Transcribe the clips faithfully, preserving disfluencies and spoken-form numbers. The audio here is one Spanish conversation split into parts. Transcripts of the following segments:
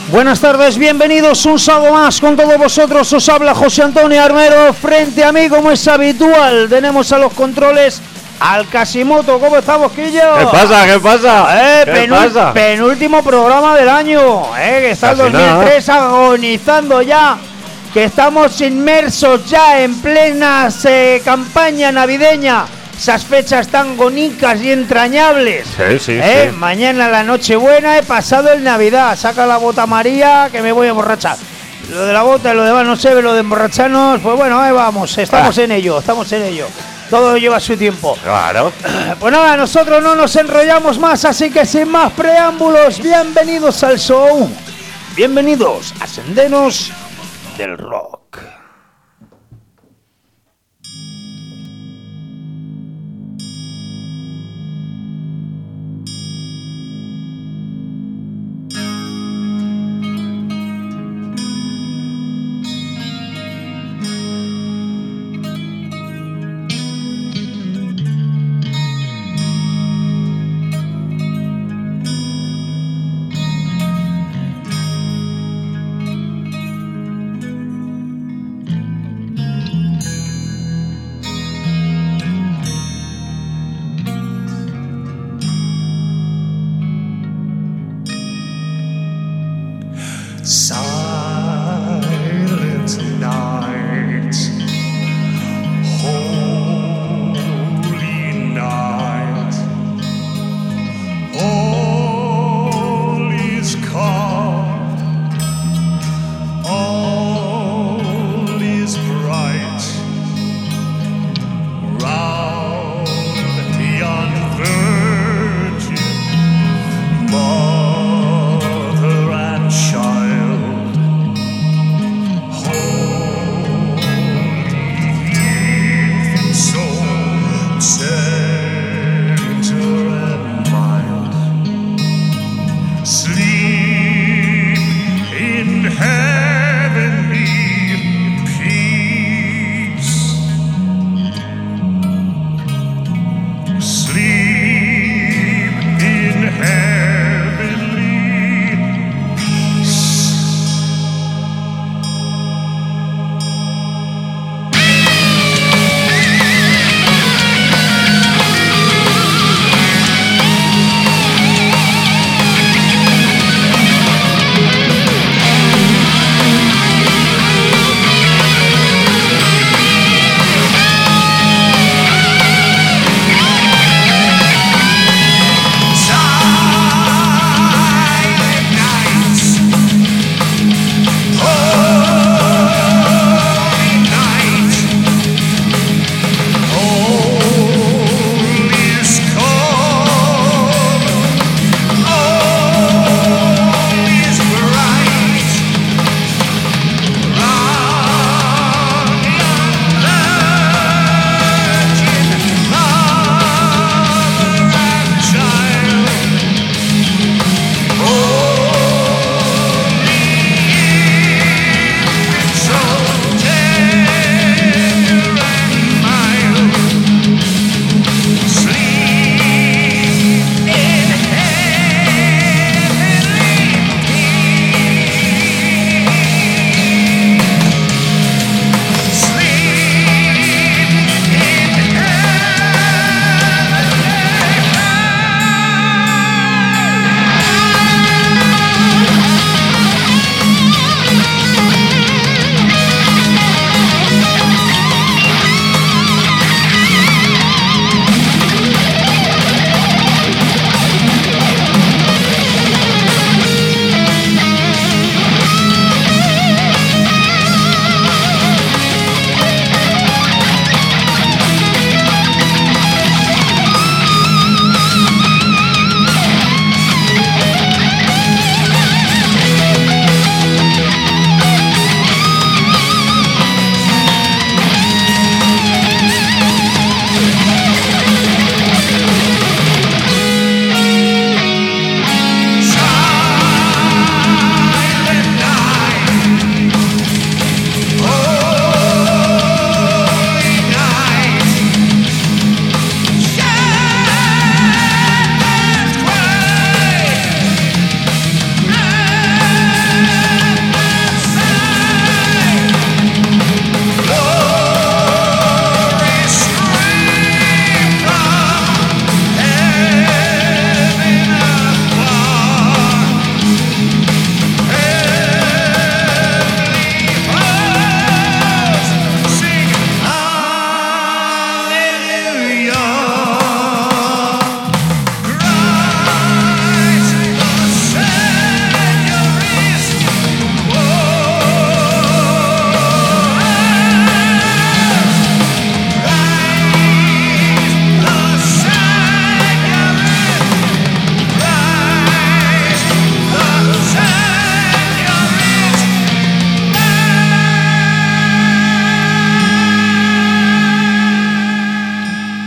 Buenas tardes, bienvenidos un sábado más con todos vosotros. Os habla José Antonio Armero. Frente a mí, como es habitual, tenemos a los controles al Casimoto. ¿Cómo estamos, Quillo? ¿Qué pasa? ¿Qué pasa? Eh, ¿Qué penú pasa? Penúltimo programa del año, eh, que está el dos mil tres nada. Agonizando ya, que estamos inmersos ya en plena eh, campaña navideña. Esas fechas tan bonitas y entrañables. Sí, sí, ¿Eh? sí. Mañana la Nochebuena, he pasado el Navidad. Saca la bota María, que me voy a emborrachar. Lo de la bota y lo demás no sé, lo de emborracharnos, pues bueno, ahí vamos, estamos ah. en ello, estamos en ello. Todo lleva su tiempo. Claro. Pues nada, nosotros no nos enrollamos más, así que sin más preámbulos, bienvenidos al show. Bienvenidos a Senderos del Rock.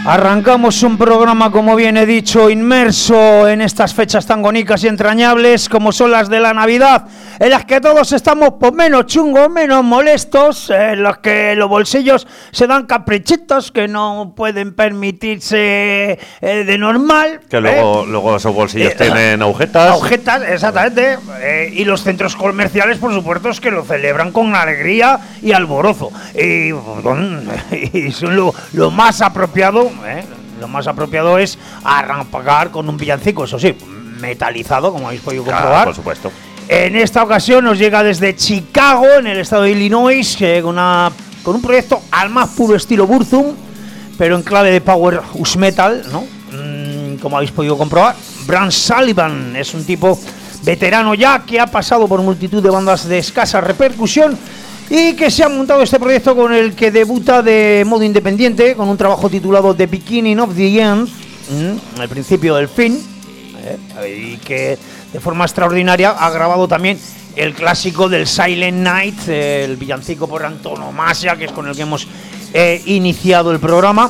Arrancamos un programa, como bien he dicho, inmerso en estas fechas tan bonitas y entrañables como son las de la Navidad, en las que todos estamos pues, menos chungos, menos molestos, en los que los bolsillos se dan caprichitos que no pueden permitirse eh, de normal. Que luego, ¿eh? luego esos bolsillos Eh, tienen agujetas. Agujetas, exactamente. Eh, y los centros comerciales, por supuesto, es que lo celebran con alegría y alborozo. Y, y son lo, lo más apropiado. ¿Eh? Lo más apropiado es arrancar con un villancico, eso sí, metalizado, como habéis podido comprobar. Claro, por supuesto. En esta ocasión nos llega desde Chicago, en el estado de Illinois, eh, con, una, con un proyecto al más puro estilo Burzum, pero en clave de power us metal, ¿no? Mm, como habéis podido comprobar. Brad Sullivan es un tipo veterano ya que ha pasado por multitud de bandas de escasa repercusión y que se ha montado este proyecto con el que debuta de modo independiente con un trabajo titulado The Beginning of the End, ¿m? el principio del fin, ¿eh? y que de forma extraordinaria ha grabado también el clásico del Silent Night, eh, el villancico por antonomasia, que es con el que hemos eh, iniciado el programa.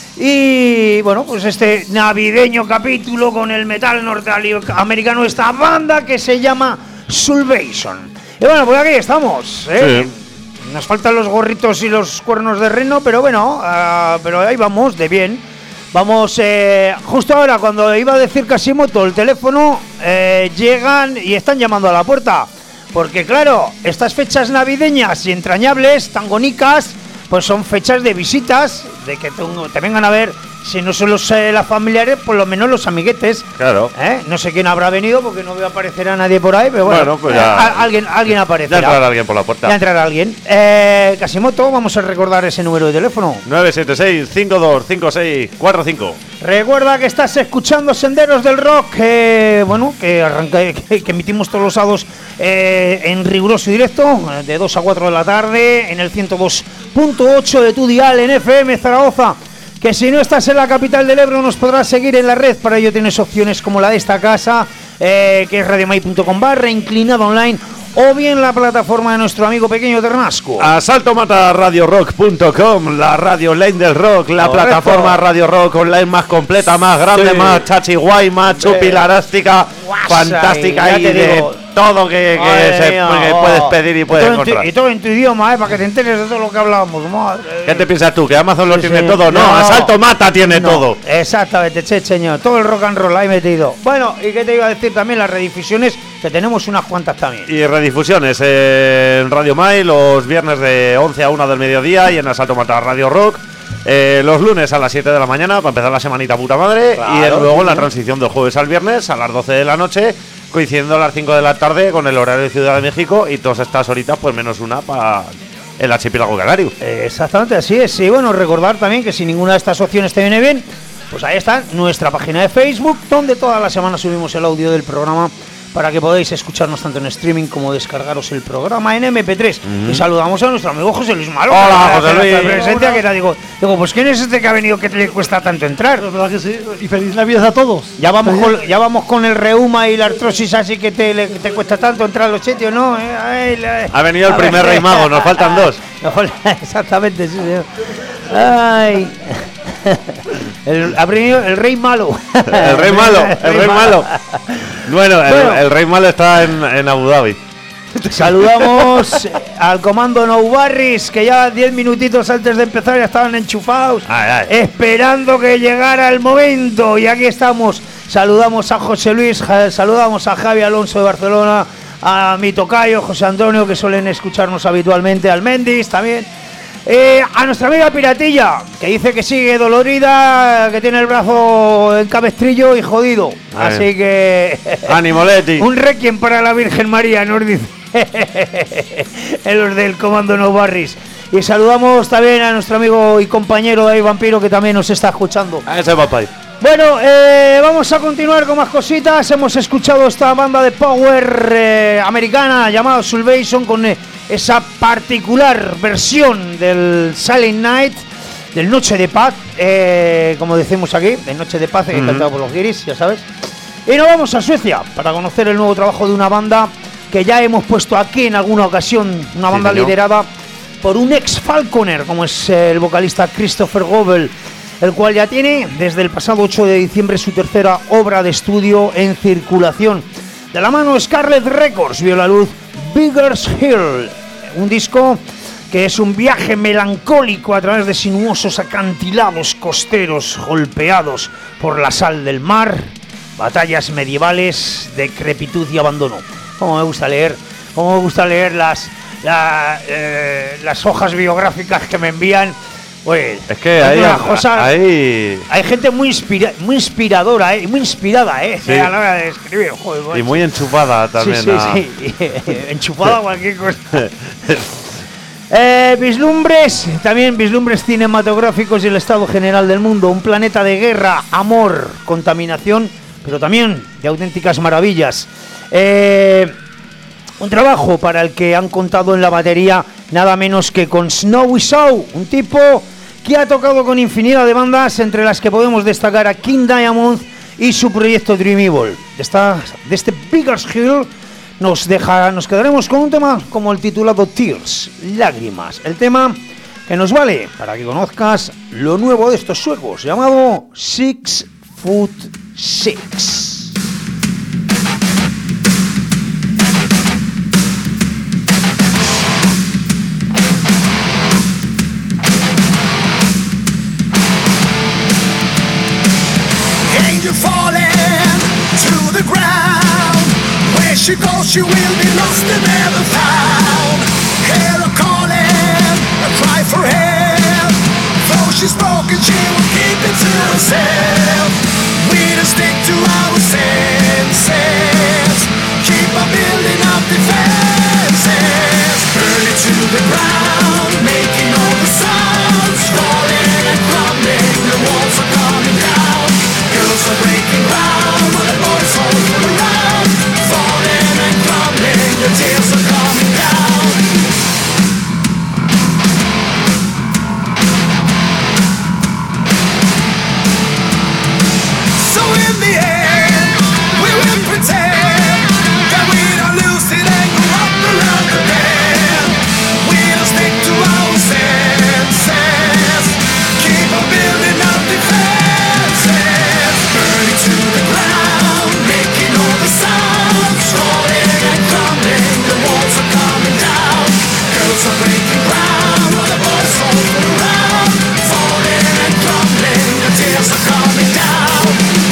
Y bueno, pues este navideño capítulo con el metal norteamericano, esta banda que se llama Salvation. Y bueno, pues aquí estamos, ¿eh? Sí. Nos faltan los gorritos y los cuernos de reno, pero bueno, uh, pero ahí vamos, de bien. Vamos, eh, justo ahora, cuando iba a decir Casimoto, el teléfono, eh, llegan y están llamando a la puerta. Porque claro, estas fechas navideñas y entrañables, tan bonitas, pues son fechas de visitas, de que te vengan a ver, si no son los eh, las familiares, por lo menos los amiguetes. Claro. ¿Eh? No sé quién habrá venido porque no veo aparecer a nadie por ahí, pero bueno, Bueno, pues ya, eh, a, alguien, alguien aparecerá. Ya entrará alguien por la puerta. Ya entrará alguien. Eh, Casimoto, vamos a recordar ese número de teléfono. nueve siete seis, cinco dos cinco seis, cuatro cinco. Recuerda que estás escuchando Senderos del Rock, eh, bueno, que arranca, que, que emitimos todos los sábados eh, en riguroso directo, de dos a cuatro de la tarde, en el ciento dos punto ocho de tu dial en F M Zaragoza. Que si no estás en la capital del Ebro nos podrás seguir en la red. Para ello tienes opciones como la de esta casa, eh, que es radiomai punto com barra inclinado online, o bien la plataforma de nuestro amigo pequeño Ternasco. Asalto Mata Radio Rock punto com, la radio online del rock, la Correcto. plataforma Radio Rock online más completa, más grande, Sí. más chachi guay, más chupilárástica, fantástica ya y te de digo. todo que, que, Madre se, mía, que oh. puedes pedir y Y puedes todo en tu- encontrar. Y todo en tu idioma, eh, para que te enteres de todo lo que hablábamos. Madre. ¿Qué te piensas tú? ¿Que Amazon lo Sí, tiene sí. todo? No, No. Asalto Mata tiene No, todo. Exactamente, che, señor. Todo el rock and roll ahí metido. Bueno, ¿y qué te iba a decir también? Las redifusiones, que tenemos unas cuantas también. Y redifusiones en Radio Mai los viernes de once a una del mediodía y en Asalto Mata Radio Rock eh, los lunes a las siete de la mañana para empezar la semanita puta madre. Claro, y en- luego sí, la sí. transición del jueves al viernes a las doce de la noche, coincidiendo a las cinco de la tarde con el horario de Ciudad de México, y todas estas horitas pues menos una para el archipiélago canario. Eh, exactamente, así es. Y bueno, recordar también que si ninguna de estas opciones te viene bien, pues ahí está nuestra página de Facebook, donde todas las semanas subimos el audio del programa para que podáis escucharnos tanto en streaming como descargaros el programa en eme pe tres. Y saludamos a nuestro amigo José Luis Malo. Hola, que José hace nuestra Luis. presencia, que era, digo, digo, pues ¿quién es este que ha venido que le cuesta tanto entrar? La verdad que sí. Y feliz Navidad a todos. Ya vamos, Feliz- con, ya vamos con el reuma y la artrosis, así que te, le- te cuesta tanto entrar a los sitios, ¿no? Eh, ay, la- Ha venido el a primer ver. rey mago, nos faltan dos. Nos falta- Exactamente, sí, señor. Ay. El, ha venido el rey malo. El rey malo, el rey malo. Bueno, el, Bueno. el rey malo está en, en Abu Dhabi. Saludamos al comando No Barris, que ya diez minutitos antes de empezar ya estaban enchufados, Ay, ay. esperando que llegara el momento. Y aquí estamos. Saludamos a José Luis, ja- saludamos a Javi Alonso de Barcelona, a mi tocayo José Antonio, que suelen escucharnos habitualmente, al Mendis también. Eh, a nuestra amiga Piratilla, que dice que sigue dolorida, que tiene el brazo en cabestrillo y jodido. Ay. Así que Ánimo, Leti. un requiem para la Virgen María, nos dice en los del comando No Barris. Y saludamos también a nuestro amigo y compañero David Vampiro, que también nos está escuchando. A ese papá. Bueno, eh, vamos a continuar con más cositas. Hemos escuchado esta banda de power eh, americana llamada Salvation, con eh, esa particular versión del Silent Night, del Noche de Paz, eh, como decimos aquí, de Noche de Paz, eh, Ujú. cantado por los guiris, ya sabes. Y nos vamos a Suecia para conocer el nuevo trabajo de una banda que ya hemos puesto aquí en alguna ocasión, una Sí, banda señor. liderada por un ex Falconer, como es eh, el vocalista Christopher Goebel. el cual ya tiene desde el pasado ocho de diciembre su tercera obra de estudio en circulación. De la mano Scarlet Records vio la luz Biggers Hill, un disco que es un viaje melancólico a través de sinuosos acantilados costeros golpeados por la sal del mar, batallas medievales, decrepitud y abandono. Como me gusta leer, como me gusta leer las, la, eh, las hojas biográficas que me envían. Pues, es que hay, cosa, hay... hay gente muy inspira, muy inspiradora, ¿eh? Muy inspirada, ¿eh? Sí. A la hora de escribir. Joder, pues. Y muy enchufada también. Sí, sí, sí. Enchufada cualquier cosa. Eh, vislumbres, también vislumbres cinematográficos y el estado general del mundo. Un planeta de guerra, amor, contaminación, pero también de auténticas maravillas. Eh, un trabajo para el que han contado en la batería nada menos que con Snowy Sow, un tipo que ha tocado con infinidad de bandas, entre las que podemos destacar a King Diamond y su proyecto Dream Evil. De, esta, de este Biggers Hill nos deja, nos quedaremos con un tema como el titulado Tears, Lágrimas, el tema que nos vale para que conozcas lo nuevo de estos suecos, llamado Six Foot Six. She goes, she will be lost and never found. Hear her calling, a cry for help. Though she's broken, she will keep it to herself. We just stick to our senses. Keep on building up defenses. Burn it to the ground, making all the sounds. Falling and crumbling, the walls are coming down. Girls are breaking ground, while the boys hold around. The tears are coming down. So in the end, we will pretend that we don't lose it and go up around the bend. We'll stick to our senses. Keep on building up defenses. Burn it to the ground, making all the sounds. Falling and crumbling. The walls are coming down. Girls are breaking ground while the boys hold around. Falling and crumbling, the tears are coming down.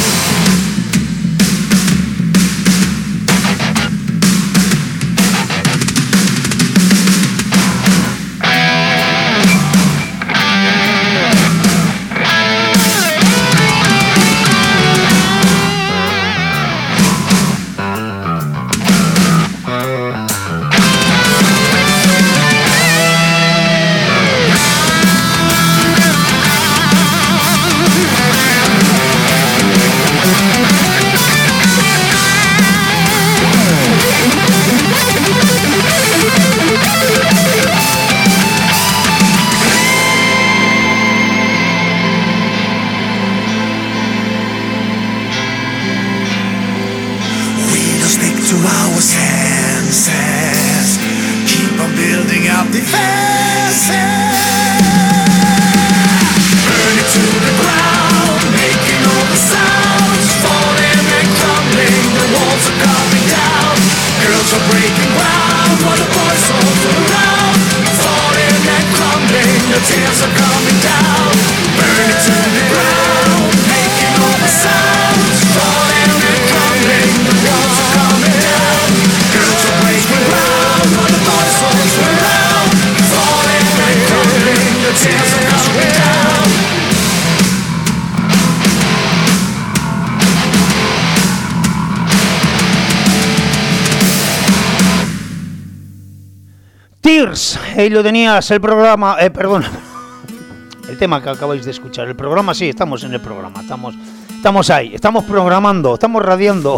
Tears, ahí lo tenías, el programa, eh, perdón, el tema que acabáis de escuchar, el programa, sí, estamos en el programa, estamos, estamos ahí, estamos programando, estamos radiando.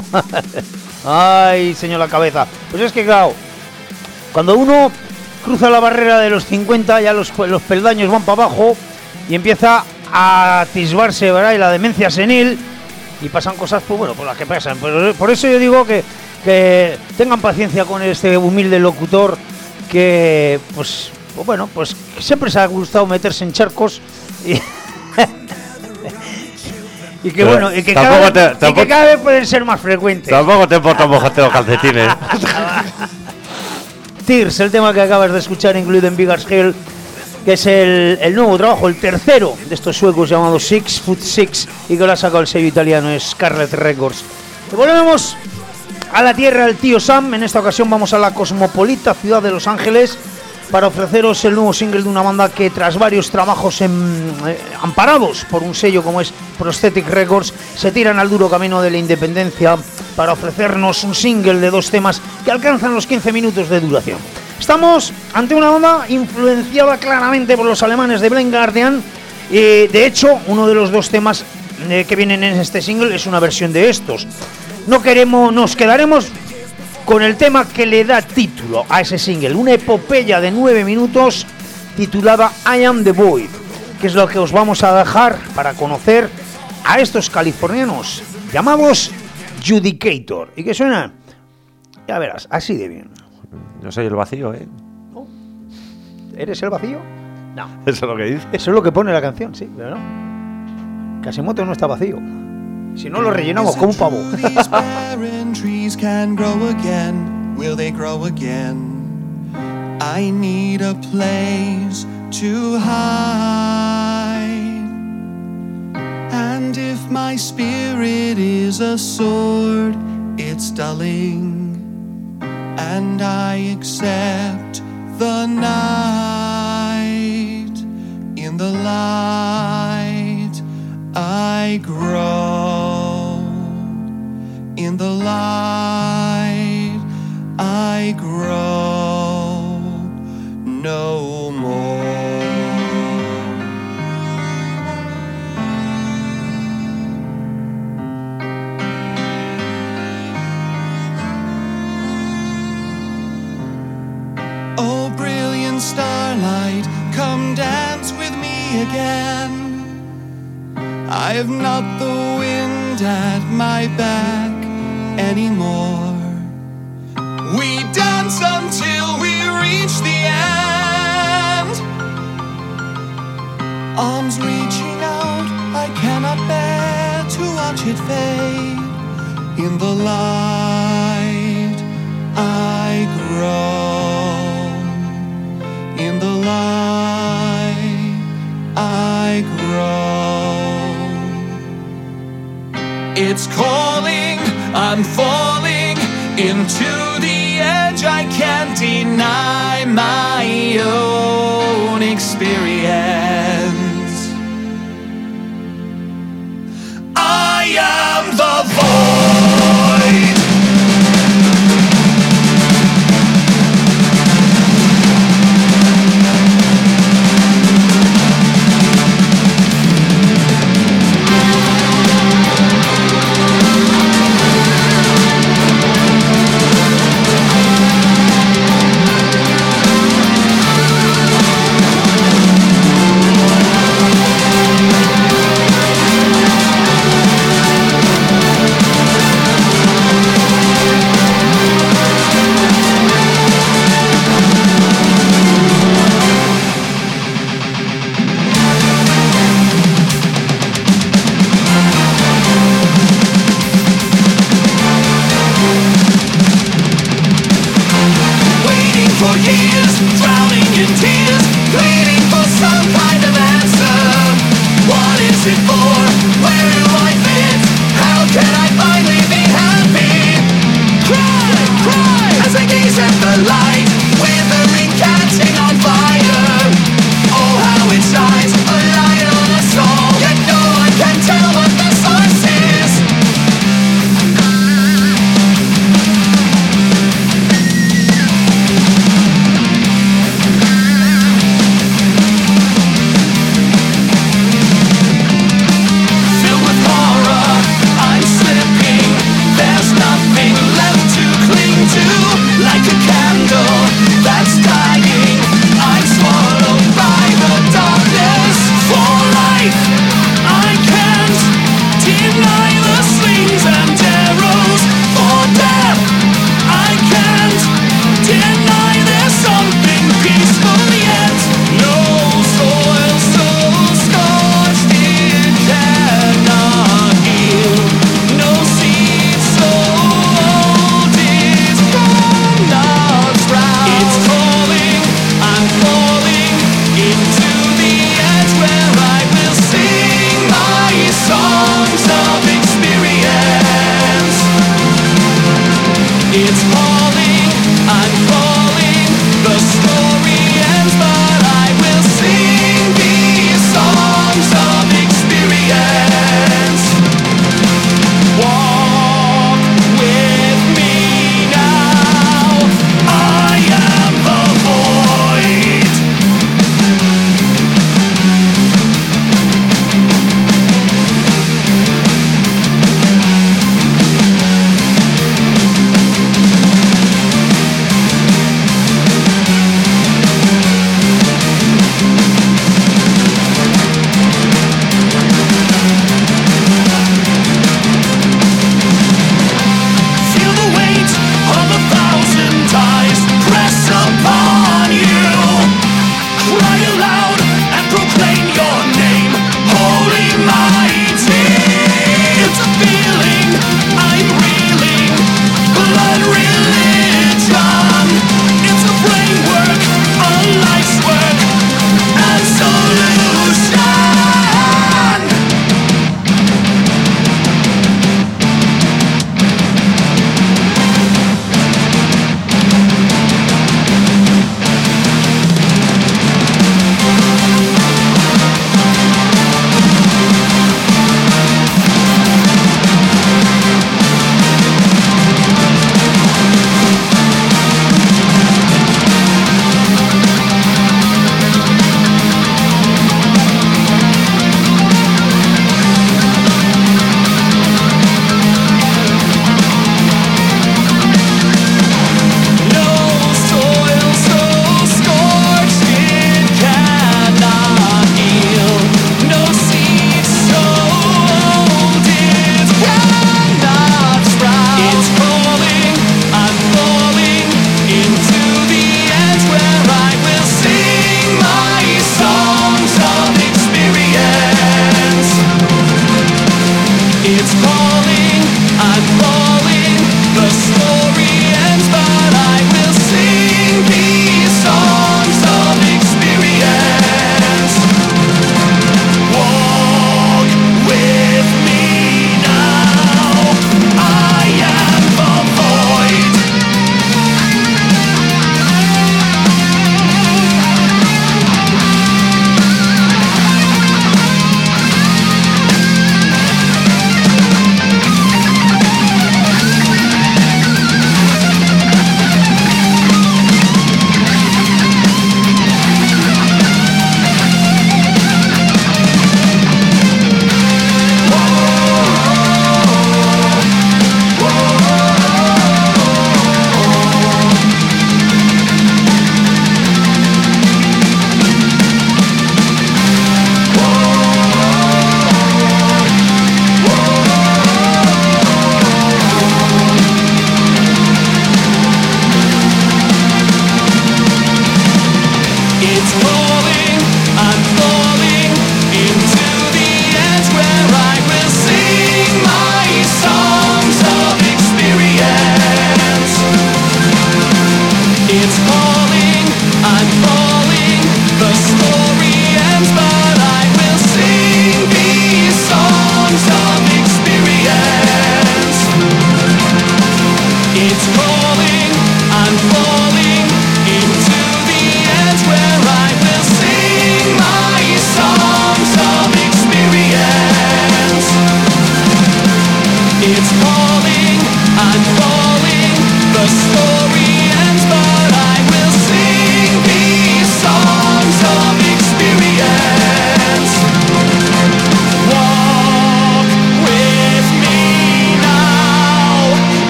Ay, señor la cabeza, pues es que claro, cuando uno cruza la barrera de los cincuenta, ya los, los peldaños van para abajo y empieza a atisbarse, ¿verdad? Y la demencia senil, y pasan cosas, pues bueno, por las que pasan. Por, por eso yo digo que, que tengan paciencia con este humilde locutor que, pues, pues bueno, pues siempre se ha gustado meterse en charcos y, Y que bueno, y que, Tampoco cada, te- vez- y tampoco- que cada vez pueden ser más frecuentes. Tampoco te importa mojarte los calcetines. Tears, el tema que acabas de escuchar, incluido en Bigger's Hill, que es el, el nuevo trabajo, el tercero de estos suecos llamados Six Foot Six, y que lo ha sacado el sello italiano Scarlet Records. Y volvemos a la tierra del tío Sam. En esta ocasión vamos a la cosmopolita ciudad de Los Ángeles para ofreceros el nuevo single de una banda que, tras varios trabajos en, eh, amparados por un sello como es Prosthetic Records, se tiran al duro camino de la independencia para ofrecernos un single de dos temas que alcanzan los quince minutos de duración. Estamos ante una banda influenciada claramente por los alemanes de Blind Guardian, y de hecho uno de los dos temas eh, que vienen en este single es una versión de estos. No queremos, nos quedaremos con el tema que le da título a ese single, una epopeya de nueve minutos titulada I Am The Void, que es lo que os vamos a dejar para conocer a estos californianos llamados Judicator, y que suena, ya verás, así de bien. Yo soy el vacío, ¿eh? ¿Eres el vacío? No. Eso es lo que dice. Eso es lo que pone la canción, sí, pero no. Casimoto no está vacío. Si no, lo rellenamos como un pavo. These barren trees can grow again. Will they grow again? I need a place to hide. And if my spirit is a sword, it's dulling. And I accept the night. In the light I grow. In the light I grow no more. Oh, brilliant starlight, come dance with me again. I have not the wind at my back anymore. We dance until we reach the end. Arms reaching out, I cannot bear to watch it fade. In the light I grow. In the light I grow. It's calling, I'm falling into the edge. I can't deny my own experience. I am the void.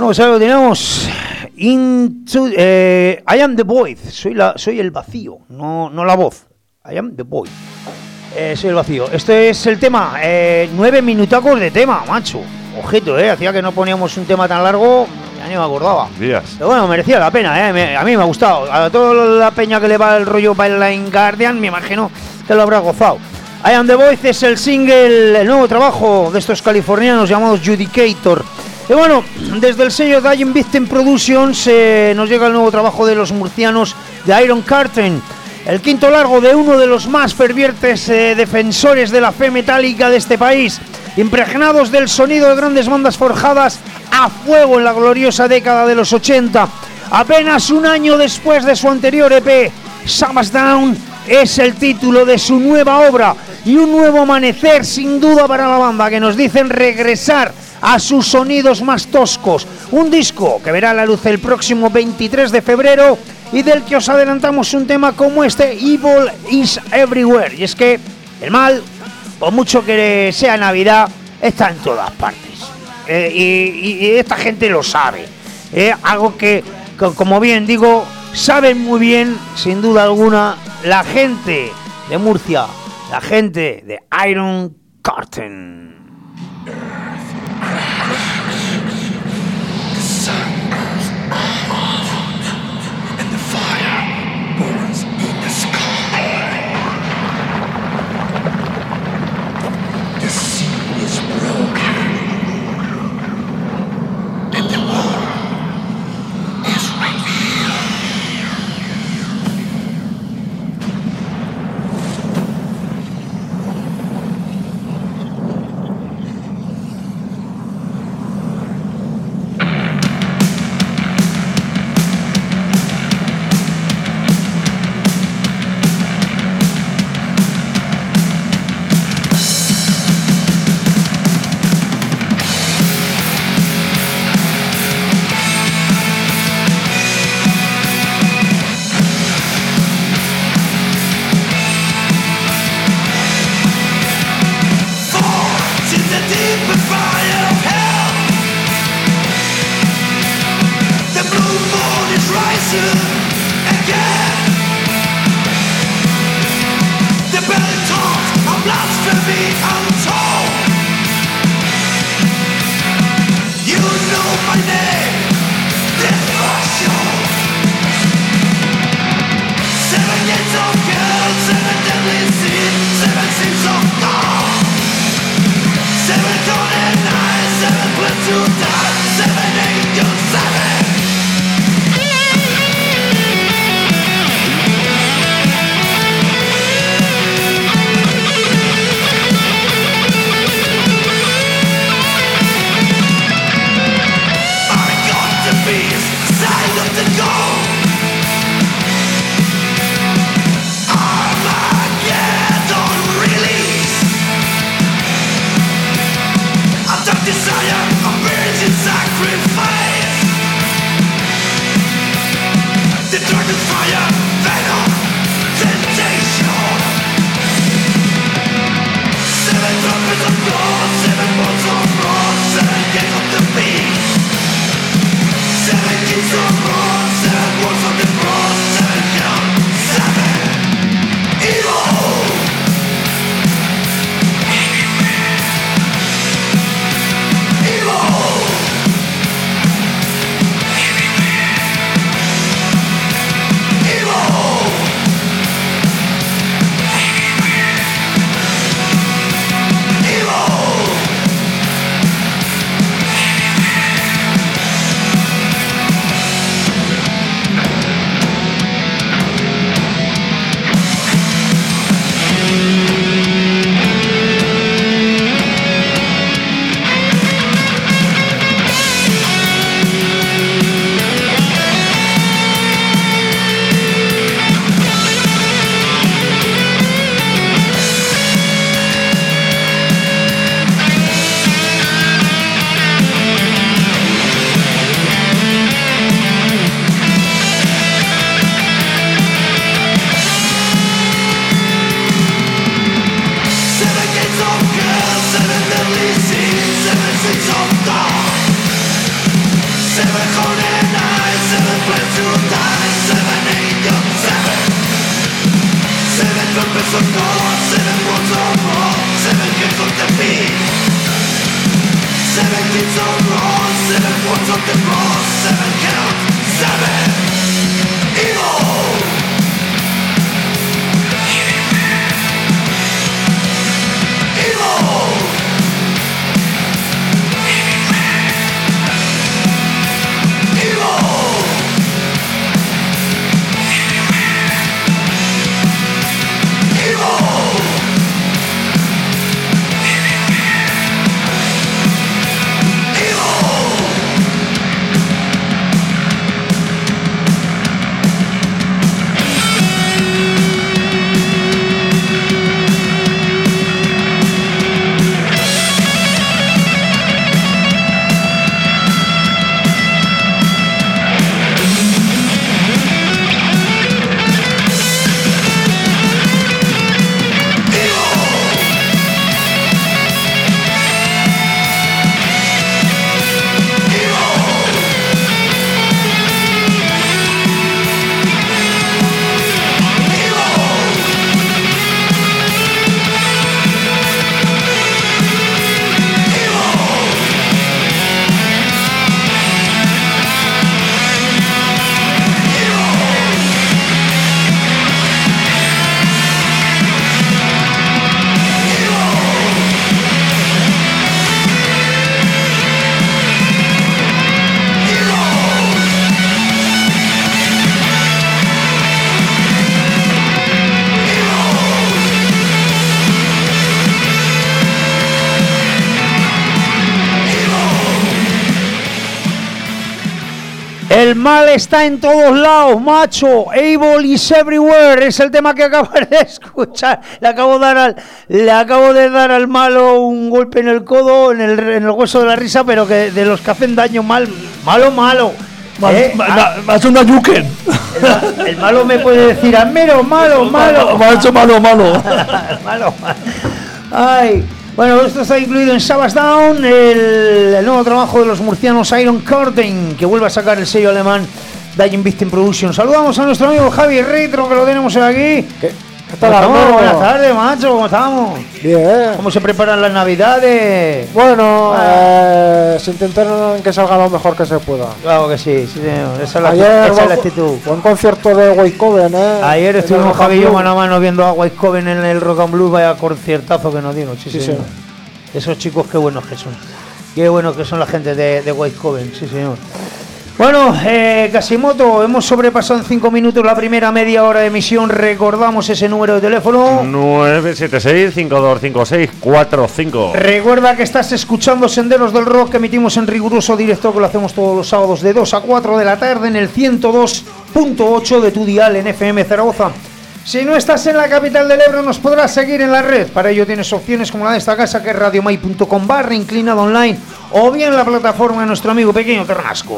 Vamos a ver lo que tenemos. Into, eh, I am the void. Soy, la, soy el vacío, no, no la voz. I am the void. Eh, soy el vacío. Este es el tema. Eh, nueve minutacos de tema, macho. Ojito, eh. Hacía que no poníamos un tema tan largo. Ya ni me acordaba. Días. Pero bueno, merecía la pena, eh. Me, a mí me ha gustado. A toda la peña que le va el rollo Blind Guardian, me imagino que lo habrá gozado. I Am The Voice es el single, el nuevo trabajo de estos californianos llamados Judicator. Y bueno, desde el sello Dying Victim Productions eh, nos llega el nuevo trabajo de los murcianos de Iron Curtain, el quinto largo de uno de los más fervientes eh, defensores de la fe metálica de este país, impregnados del sonido de grandes bandas forjadas a fuego en la gloriosa década de los ochenta. Apenas un año después de su anterior E P, Sabbath Down es el título de su nueva obra y un nuevo amanecer sin duda para la banda, que nos dicen regresar a sus sonidos más toscos. Un disco que verá la luz el próximo veintitrés de febrero y del que os adelantamos un tema como este, Evil is Everywhere. Y es que el mal, por mucho que sea Navidad, está en todas partes. Eh, y, y, y esta gente lo sabe. Eh, algo que, que, como bien digo, saben muy bien, sin duda alguna, la gente de Murcia, la gente de Iron Curtain. El mal está en todos lados, macho. Evil is everywhere. Es el tema que acabas de escuchar. Le acabo de dar al, le acabo de dar al malo un golpe en el codo, en el, en el hueso de la risa, pero que de los que hacen daño mal, malo, malo. ¿Eh? Me ha hecho una yuken. El, el malo me puede decir, Almero, malo, malo. Me ha hecho malo, malo. malo, malo. Ay. Bueno, esto está incluido en Sabbath Down, el, el nuevo trabajo de los murcianos Iron Curtain, que vuelve a sacar el sello alemán Dying Victim Production. Saludamos a nuestro amigo Javi Retro, que lo tenemos aquí. ¿Qué, ¿Qué tal, estamos? Buenas tardes, macho, ¿cómo estamos? Bien. ¿Cómo se preparan las navidades? Bueno, ah. eh, se intentaron que salga lo mejor que se pueda. Claro que sí, sí señor. Esa es la, Ayer, esa buen, es la actitud. Buen concierto de White Coven, ¿eh? Ayer estuvimos Javi y yo mano a mano viendo a White Coven en el Rock and Blues, vaya conciertazo que nos dieron. Sí, sí, señor. Sí. Esos chicos qué buenos que son. Qué buenos que son la gente de, de White Coven, sí señor. Bueno, eh, Casimoto, hemos sobrepasado en cinco minutos la primera media hora de emisión. Recordamos ese número de teléfono: nueve siete seis, cinco dos cinco seis, cuatro cinco. Recuerda que estás escuchando Senderos del Rock, que emitimos en riguroso directo, que lo hacemos todos los sábados de dos a cuatro de la tarde en el ciento dos punto ocho de tu dial en F M Zaragoza. Si no estás en la capital del Ebro, nos podrás seguir en la red. Para ello tienes opciones como la de esta casa, que es radiomai punto com barra inclinado online, o bien la plataforma de nuestro amigo Pequeño Ternasco.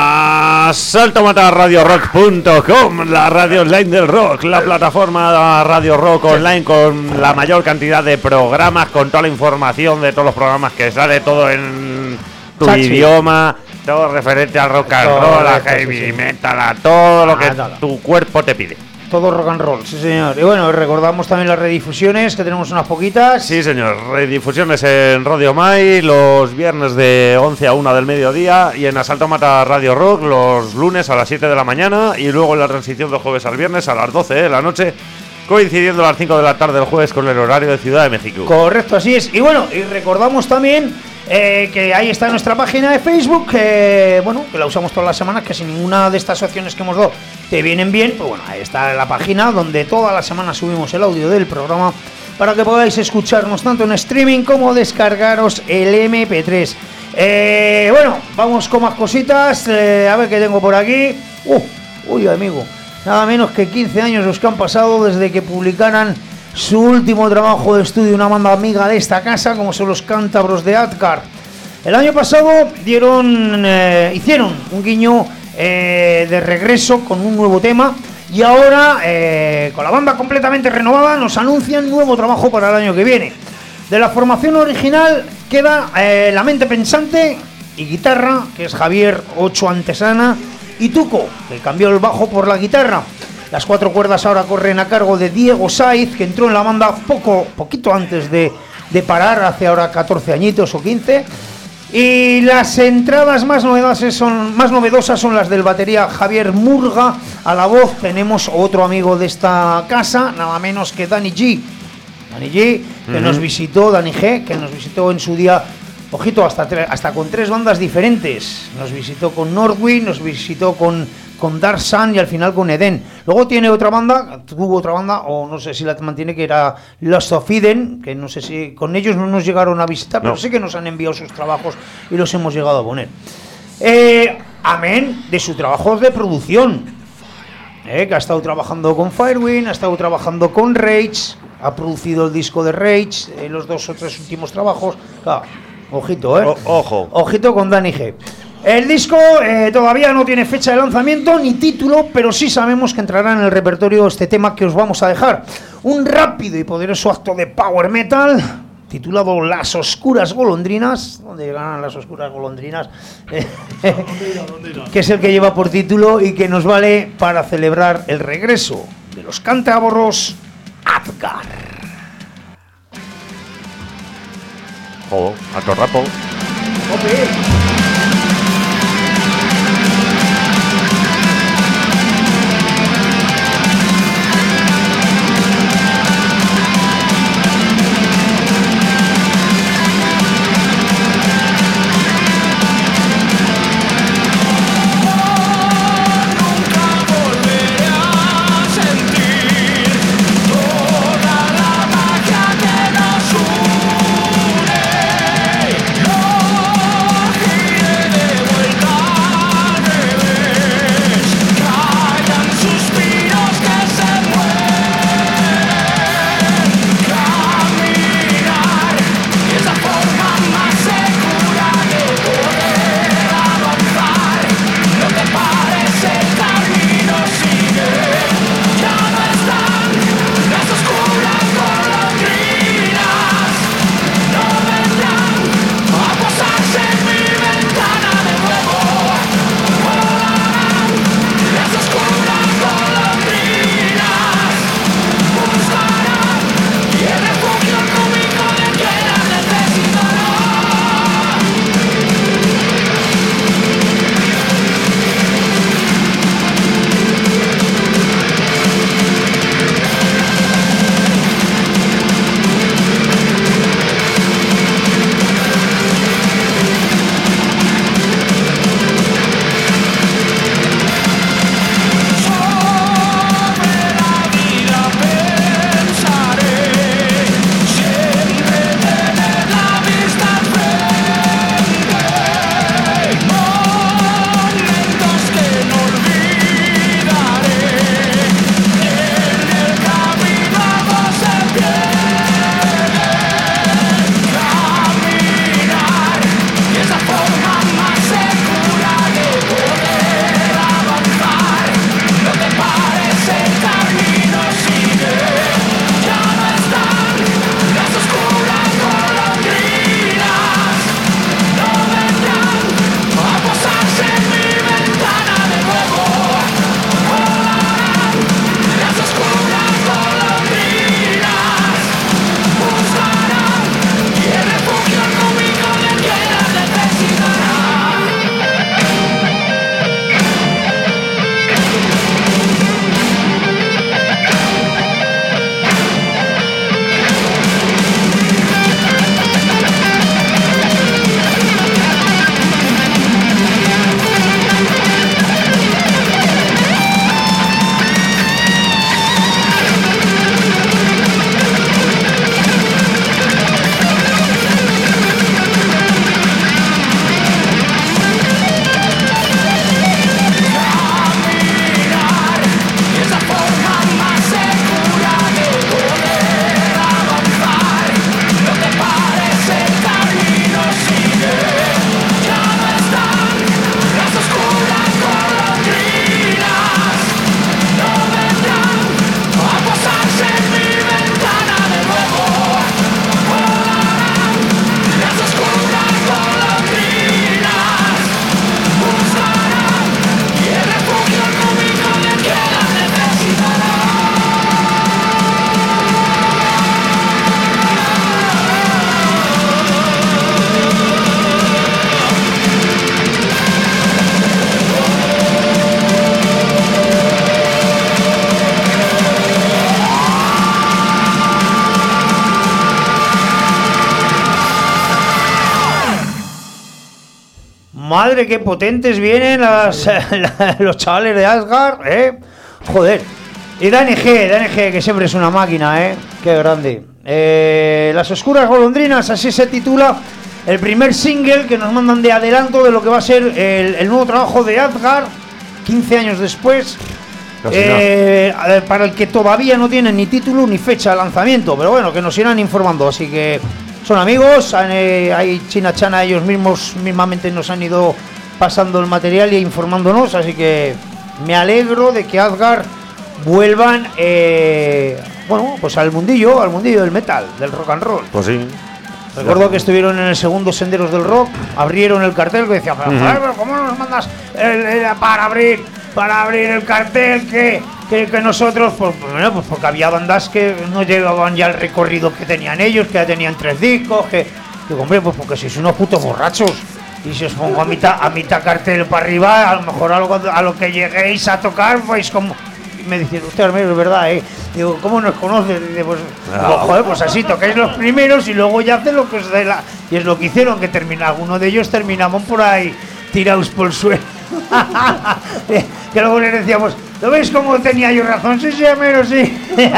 A salto mata radio rock punto com, la radio online del rock, la plataforma Radio Rock Online con la mayor cantidad de programas, con toda la información de todos los programas que sale, todo en tu Chachi. idioma, todo referente al rock and roll, a heavy sí, metal, a todo lo que ah, tu cuerpo te pide. Todo rock and roll, sí señor. Y bueno, recordamos también las redifusiones, que tenemos unas poquitas. Sí señor, redifusiones en Radio Mai los viernes de once a una del mediodía, y en Asalto Mata Radio Rock los lunes a las siete de la mañana, y luego en la transición de jueves al viernes a las doce de la noche, coincidiendo a las cinco de la tarde del jueves con el horario de Ciudad de México. Correcto, así es. Y bueno, y recordamos también Eh, que ahí está nuestra página de Facebook, que bueno, que la usamos todas las semanas, que si ninguna de estas opciones que hemos dado te vienen bien, pues bueno, ahí está la página donde todas las semanas subimos el audio del programa para que podáis escucharnos tanto en streaming como descargaros el eme pe tres. Eh, bueno, vamos con más cositas, eh, a ver qué tengo por aquí. Uh, uy, amigo, nada menos que quince años los que han pasado desde que publicaran su último trabajo de estudio, una banda amiga de esta casa, como son los cántabros de Atcar. El año pasado dieron, eh, hicieron un guiño eh, de regreso con un nuevo tema, y ahora, eh, con la banda completamente renovada, nos anuncian nuevo trabajo para el año que viene. De la formación original queda eh, La Mente Pensante, y guitarra, que es Javier Ocho Antesana, y Tuco, que cambió el bajo por la guitarra. Las cuatro cuerdas ahora corren a cargo de Diego Saiz, que entró en la banda poco, poquito antes de, de parar, hace ahora catorce añitos o quince. Y las entradas más novedosas son, más novedosas son las del batería Javier Murga. A la voz tenemos otro amigo de esta casa, nada menos que Dani G. Dani G, que uh-huh. nos visitó, Dani G, que nos visitó en su día, ojito, hasta, tre- hasta con tres bandas diferentes. Nos visitó con Northwind, nos visitó con, con Dark Sun y al final con Eden. Luego tiene otra banda, tuvo otra banda, o no sé si la mantiene, que era Lost of Eden, que no sé si con ellos no nos llegaron a visitar, no. pero sí que nos han enviado sus trabajos y los hemos llegado a poner. Eh, amén de su trabajo de producción, eh, que ha estado trabajando con Firewind, ha estado trabajando con Rage, ha producido el disco de Rage, eh, los dos o tres últimos trabajos. Claro, ojito, eh. O, ojo. Ojito con Dani G. El disco eh, todavía no tiene fecha de lanzamiento ni título, pero sí sabemos que entrará en el repertorio este tema que os vamos a dejar. Un rápido y poderoso acto de power metal titulado Las Oscuras Golondrinas. ¿Dónde llegarán las Oscuras Golondrinas? Que es el que lleva por título y que nos vale para celebrar el regreso de los cántabros Adgar. Joder, alto rapo. Okay. Toda la magia que nos une, lógica. madre, qué potentes vienen las, la, los chavales de Asgard, ¿eh? Joder. Y Dani G, Dani G, que siempre es una máquina, ¿eh? Qué grande. Eh, Las Oscuras Golondrinas, así se titula el primer single que nos mandan de adelanto de lo que va a ser el, el nuevo trabajo de Asgard, quince años después. Eh, para el que todavía no tienen ni título ni fecha de lanzamiento, pero bueno, que nos irán informando. Así que son amigos, eh, hay China Chana, ellos mismos mismamente nos han ido pasando el material y informándonos, así que me alegro de que Asgard vuelvan eh, bueno, pues al mundillo, al mundillo del metal, del rock and roll. Pues sí. Recuerdo que estuvieron en el segundo Senderos del Rock, abrieron el cartel que decía, pero, uh-huh. joder, pero ¿cómo nos mandas el, el, para abrir para abrir el cartel que, que, que nosotros, pues, bueno, pues porque había bandas que no llevaban ya el recorrido que tenían ellos, que ya tenían tres discos, que, que hombre, pues porque sois unos putos borrachos y si os pongo a mitad, a mitad cartel para arriba, a lo mejor algo a lo que lleguéis a tocar, pues como... Me dicen, usted Armero, es verdad, ¿eh? Digo, ¿cómo nos conoces? Digo, pues, digo, joder, pues así, tocáis los primeros y luego ya hacen lo que os dé la... Y es lo que hicieron, que termina, algunos de ellos terminamos por ahí tirados por el suelo. Que luego les decíamos, ¿lo veis cómo tenía yo razón? Sí, sí, Armero, sí.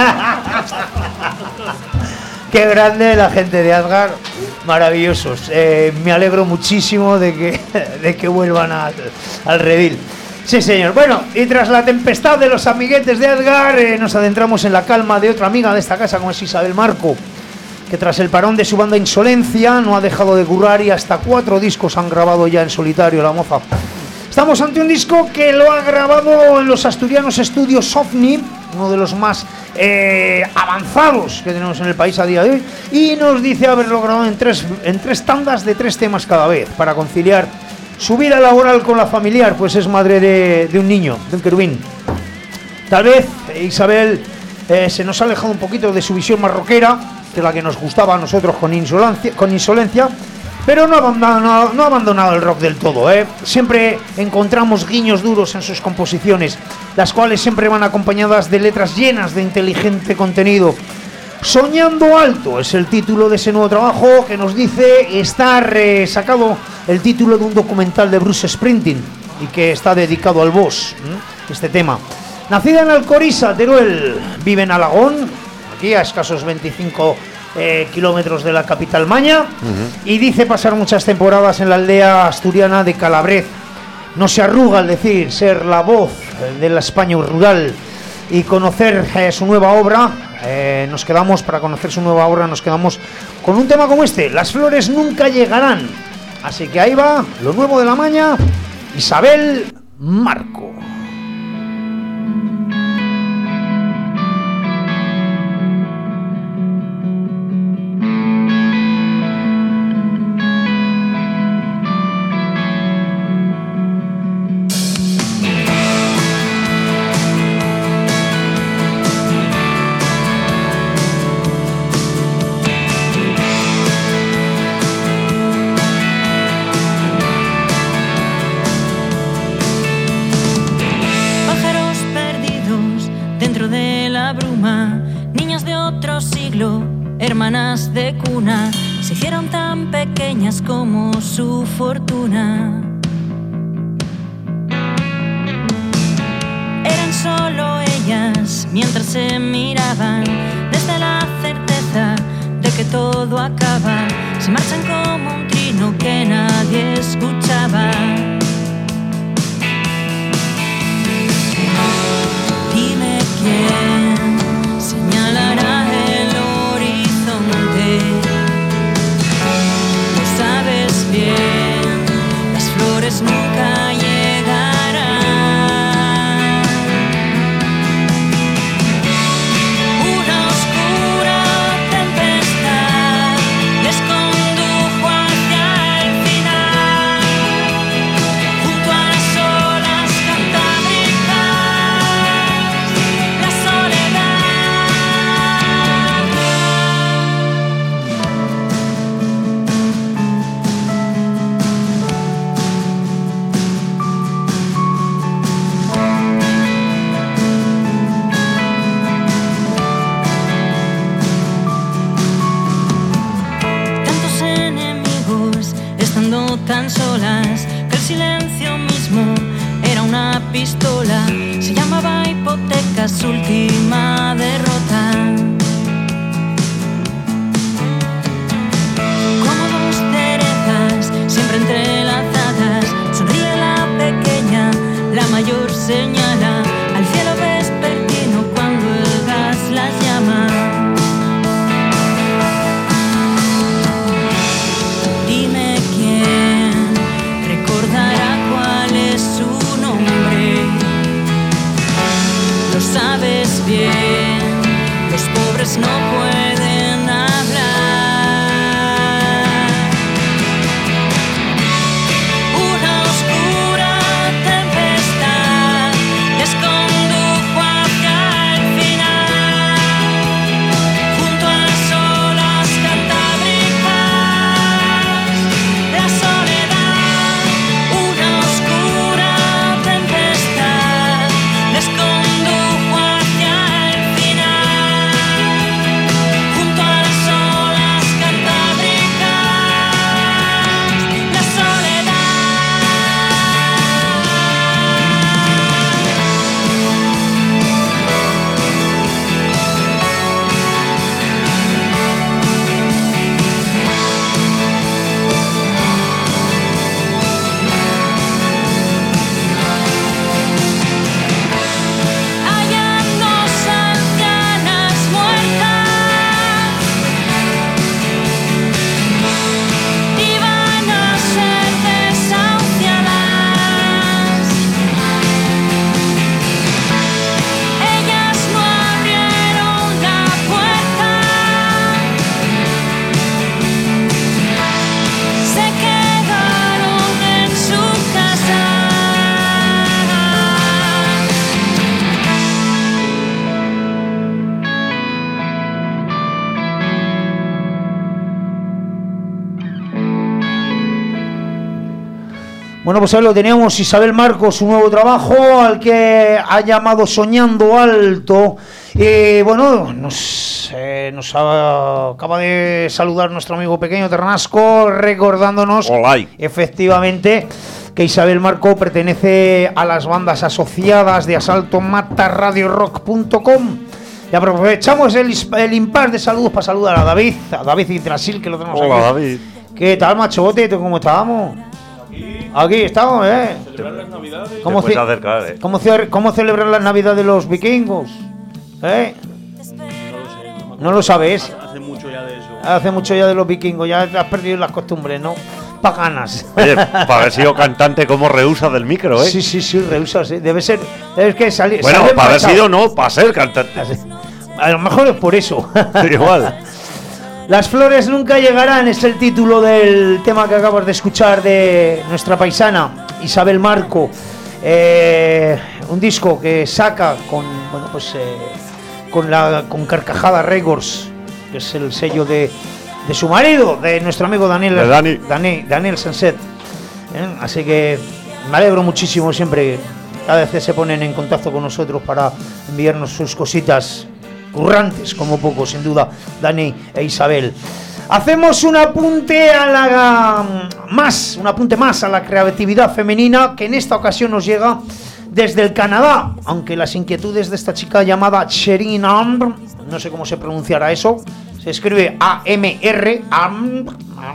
Qué grande la gente de Asgard, maravillosos. Eh, me alegro muchísimo de que, de que vuelvan al, al redil. Sí, señor. Bueno, y tras la tempestad de los amiguetes de Asgard, eh, nos adentramos en la calma de otra amiga de esta casa, como es Isabel Marco, que tras el parón de su banda Insolencia no ha dejado de currar y hasta cuatro discos han grabado ya en solitario la moza. Estamos ante un disco que lo ha grabado en los asturianos estudios OVNI, uno de los más eh, avanzados que tenemos en el país a día de hoy, y nos dice haberlo grabado en tres, en tres tandas de tres temas cada vez, para conciliar su vida laboral con la familiar, pues es madre de, de un niño, de un querubín. Tal vez Isabel eh, se nos ha alejado un poquito de su visión más rockera, que la que nos gustaba a nosotros con Insolencia, con insolencia pero no ha, abandonado, no ha abandonado el rock del todo, ¿eh? Siempre encontramos guiños duros en sus composiciones, las cuales siempre van acompañadas de letras llenas de inteligente contenido. Soñando Alto es el título de ese nuevo trabajo que nos dice estar eh, sacado el título de un documental de Bruce Springsteen y que está dedicado al boss, ¿eh? Este tema. Nacida en Alcoriza, Teruel, vive en Alagón, aquí a escasos veinticinco eh, kilómetros de la capital maña, uh-huh. y dice pasar muchas temporadas en la aldea asturiana de Calabret. No se arruga al decir ser la voz de la España rural y conocer eh, su nueva obra. Eh, nos quedamos, para conocer su nueva obra, nos quedamos con un tema como este, Las flores nunca llegarán. Así que ahí va, lo nuevo de la maña, Isabel Marco. Hermanas de cuna, se hicieron tan pequeñas como su fortuna. Eran solo ellas mientras se miraban, desde la certeza de que todo acaba. Se marchan como un trino que nadie escuchaba. Dime quién señalará el bien, las flores nunca llegarán. Una oscura tempestad les condujo hacia el final. pistola, se llamaba hipoteca, su última derrota. Como dos cerezas, siempre entrelazadas, sonríe la pequeña, la mayor señala al cielo vespertino cuando el gas las llama. Dime quién recordará cuál es su nombre. Lo sabes bien, los pobres no pueden hablar. Una oscura tempestad les condujo hacia el final, junto a las olas cantábricas. La soledad, una oscura tempestad les condujo hacia el final, junto a las olas cantábricas. La soledad. Hallarnos ancianas muertas, iban a ser desahuciadas. Ellas no abrieron la puerta, se quedaron en su casa. Bueno, pues ahí lo teníamos, Isabel Marcos, su nuevo trabajo al que ha llamado Soñando Alto. Y bueno, nos, eh, nos ha- acaba de saludar nuestro amigo pequeño Ternasco, recordándonos Hola. efectivamente que Isabel Marco pertenece a las bandas asociadas de Asalto Mata Radio Rock punto com. Y aprovechamos el, is- el impasse de saludos para saludar a David, a David Yggdrasil, que lo tenemos Hola, aquí. David. ¿Qué tal, machote? ¿Tú cómo estábamos? Aquí estamos, ¿eh? ¿Cómo, Te puedes ce- acercar, eh. cómo ce- cómo celebrar la Navidad de los vikingos? ¿Eh? No lo sabes. Hace mucho ya de eso. Hace mucho ya de los vikingos, ya has perdido las costumbres, ¿no? Paganas. Oye, para haber sido cantante, ¿cómo rehúsa del micro, eh? Sí, sí, sí, rehusas, ¿eh? Debe ser. Debe que salir. Bueno, sale para haber machado. sido no, para ser cantante. A lo mejor es por eso. Igual. Las flores nunca llegarán es el título del tema que acabas de escuchar de nuestra paisana Isabel Marco. Eh, un disco que saca con bueno pues eh, con la con Carcajada Records, que es el sello de, de su marido, de nuestro amigo Daniel De Dani. Dani- Daniel Sanset. ¿Eh? Así que me alegro muchísimo siempre cada vez que se ponen en contacto con nosotros para enviarnos sus cositas currantes, como poco, sin duda, Dani e Isabel. Hacemos un apunte a la más, un apunte más a la creatividad femenina, que en esta ocasión nos llega desde el Canadá, aunque las inquietudes de esta chica llamada Sherin Amr, no sé cómo se pronunciará eso, se escribe A M R, Amr,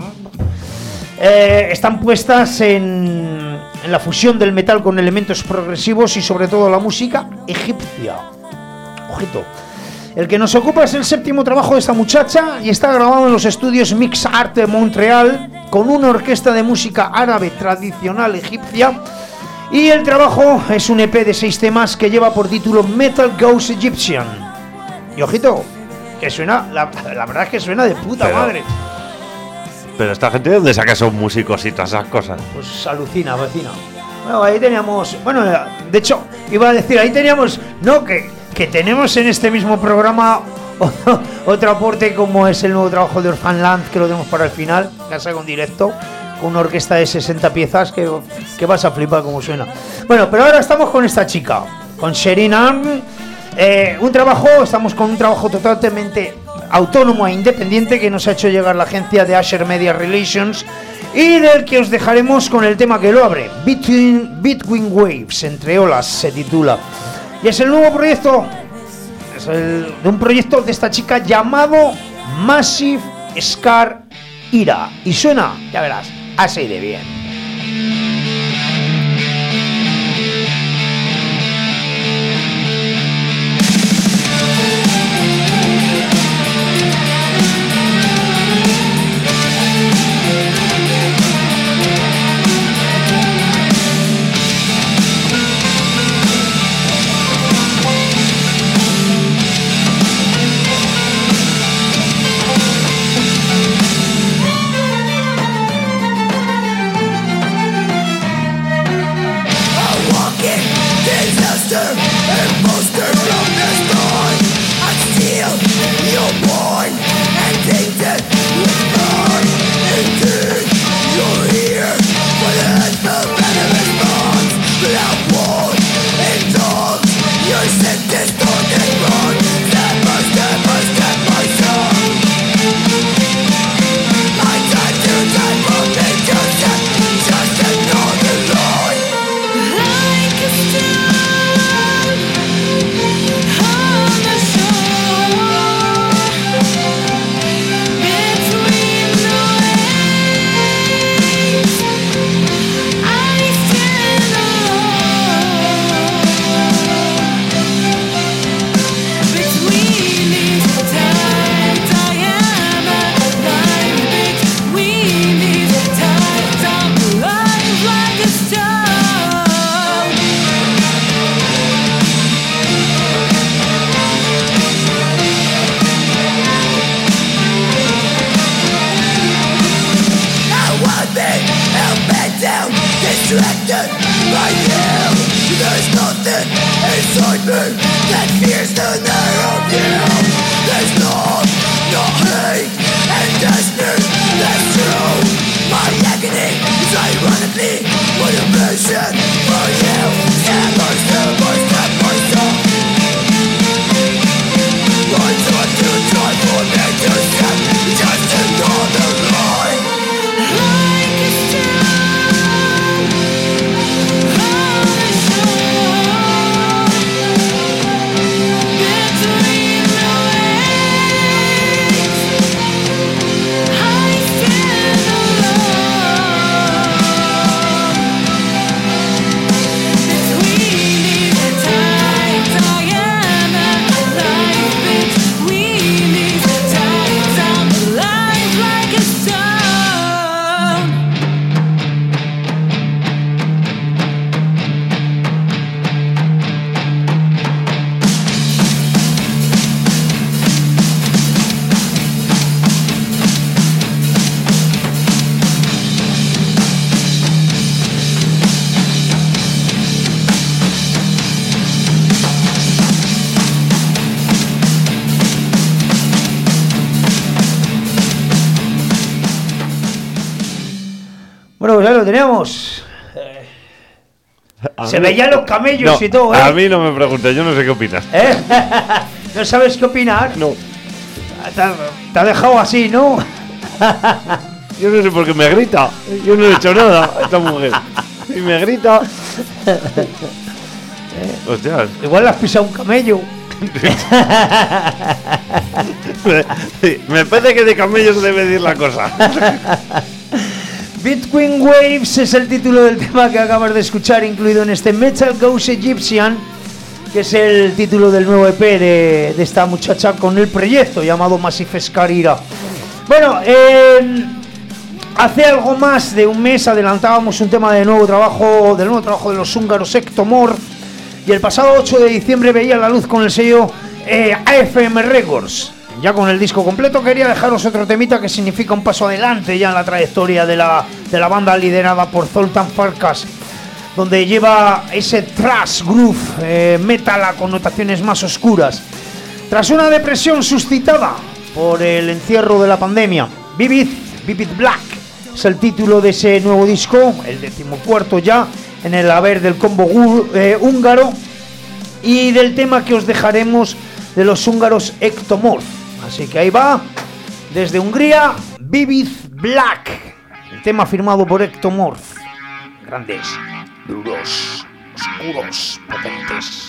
eh, están puestas en, en la fusión del metal con elementos progresivos y sobre todo la música egipcia. Ojito. El que nos ocupa es el séptimo trabajo de esta muchacha y está grabado en los estudios Mix Art de Montreal con una orquesta de música árabe tradicional egipcia, y el trabajo es un E P de seis temas que lleva por título Metal Ghost Egyptian. Y ojito, que suena, la, la verdad es que suena de puta Pero- madre. Pero esta gente, ¿de dónde saca esos músicos y todas esas cosas? Pues alucina, vecina. Bueno, ahí teníamos, bueno, de hecho, iba a decir, ahí teníamos, no, que, que tenemos en este mismo programa otro aporte como es el nuevo trabajo de Orphanland, que lo tenemos para el final, que ha sacado en directo, con una orquesta de sesenta piezas que, que vas a flipar como suena. Bueno, pero ahora estamos con esta chica, con Sherin Amr, eh, un trabajo, estamos con un trabajo totalmente autónomo e independiente que nos ha hecho llegar la agencia de Asher Media Relations, y del que os dejaremos con el tema que lo abre, Between, Between Waves, entre olas se titula. Y es el nuevo proyecto, es el de un proyecto de esta chica llamado Massive Scar Ira. Y suena, ya verás, así de bien. Bueno, pues ya lo teníamos. Eh, se mí, veían los camellos no, y todo, ¿eh? A mí no me preguntes, yo no sé qué opinas. ¿Eh? ¿No sabes qué opinar? No. Te ha, te ha dejado así, ¿no? Yo no sé por qué me grita. Yo no he hecho nada a esta mujer. Y me grita. Hostias. Igual le has pisado un camello. me, me parece que de camello se debe decir la cosa. Between Waves es el título del tema que acabas de escuchar, incluido en este Metal Ghost Egyptian, que es el título del nuevo E P de, de esta muchacha con el proyecto llamado Massive Scar Ira. Bueno, eh, hace algo más de un mes adelantábamos un tema de nuevo trabajo, del nuevo trabajo de los húngaros Ectomorph, y el pasado ocho de diciembre veía la luz con el sello eh, A F M Records. Ya con el disco completo quería dejaros otro temita que significa un paso adelante ya en la trayectoria de la, de la banda liderada por Zoltan Farkas, donde lleva ese thrash groove eh, metal a connotaciones más oscuras. Tras una depresión suscitada por el encierro de la pandemia, Vivid, Vivid Black es el título de ese nuevo disco, el decimocuarto ya en el haber del combo eh, húngaro, y del tema que os dejaremos de los húngaros Ectomorph. Así que ahí va, desde Hungría, Vivid Black, tema firmado por Ectomorph. Grandes, duros, oscuros, potentes.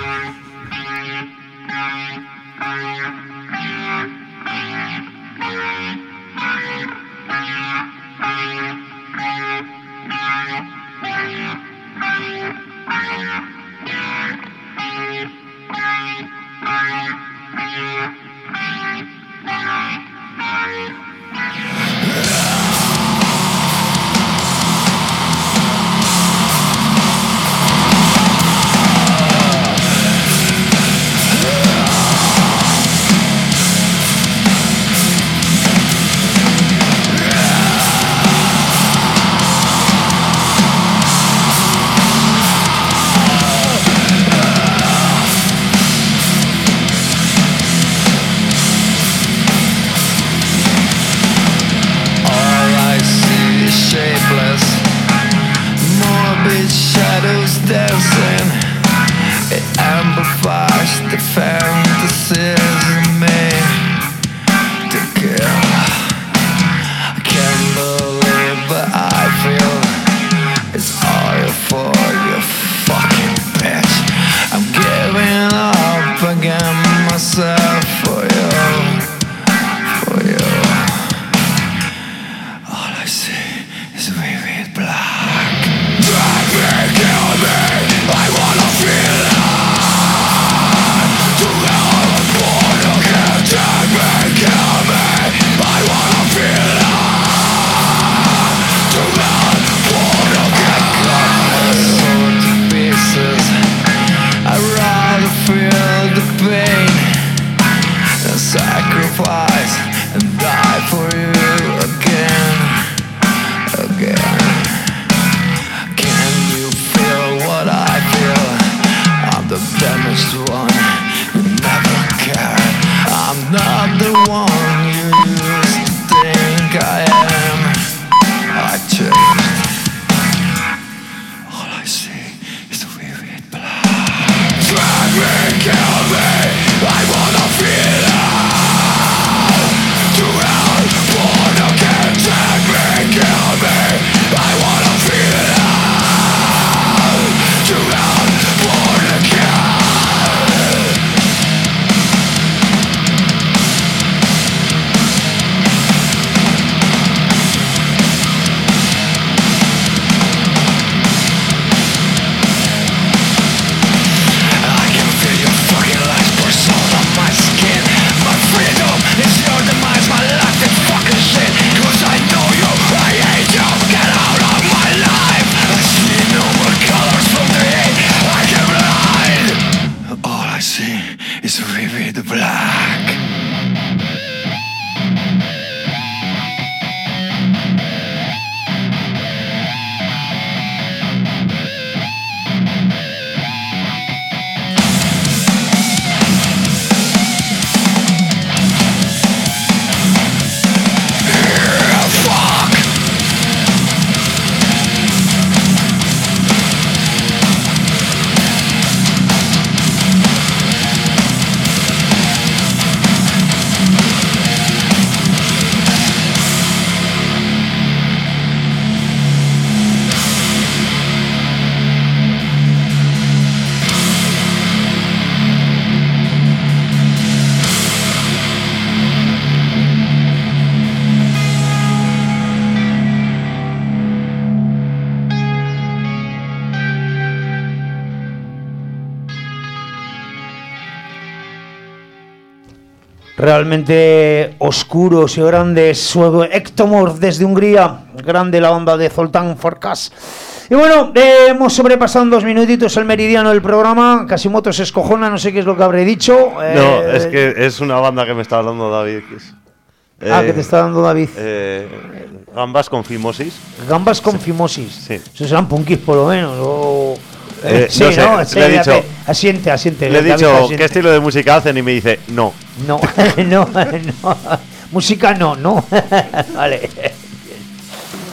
realmente oscuros y grandes. Ectomorph desde Hungría, grande la banda de Zoltán Farkas. Y bueno, eh, hemos sobrepasado en dos minutitos el meridiano del programa. Casimoto se escojona, no sé qué es lo que habré dicho. Eh, no, es que es una banda que me está hablando David. Que es, eh, ah, que te está dando David. Eh, gambas con fimosis. Gambas con sí. fimosis. Sí. Eso serán punkis por lo menos. O... Eh, sí, no sé, ¿no? Sí, le he dicho, asiente, asiente. Le he dicho asiente. ¿Qué estilo de música hacen? Y me dice, no. No, no, no. Música no, no. Vale.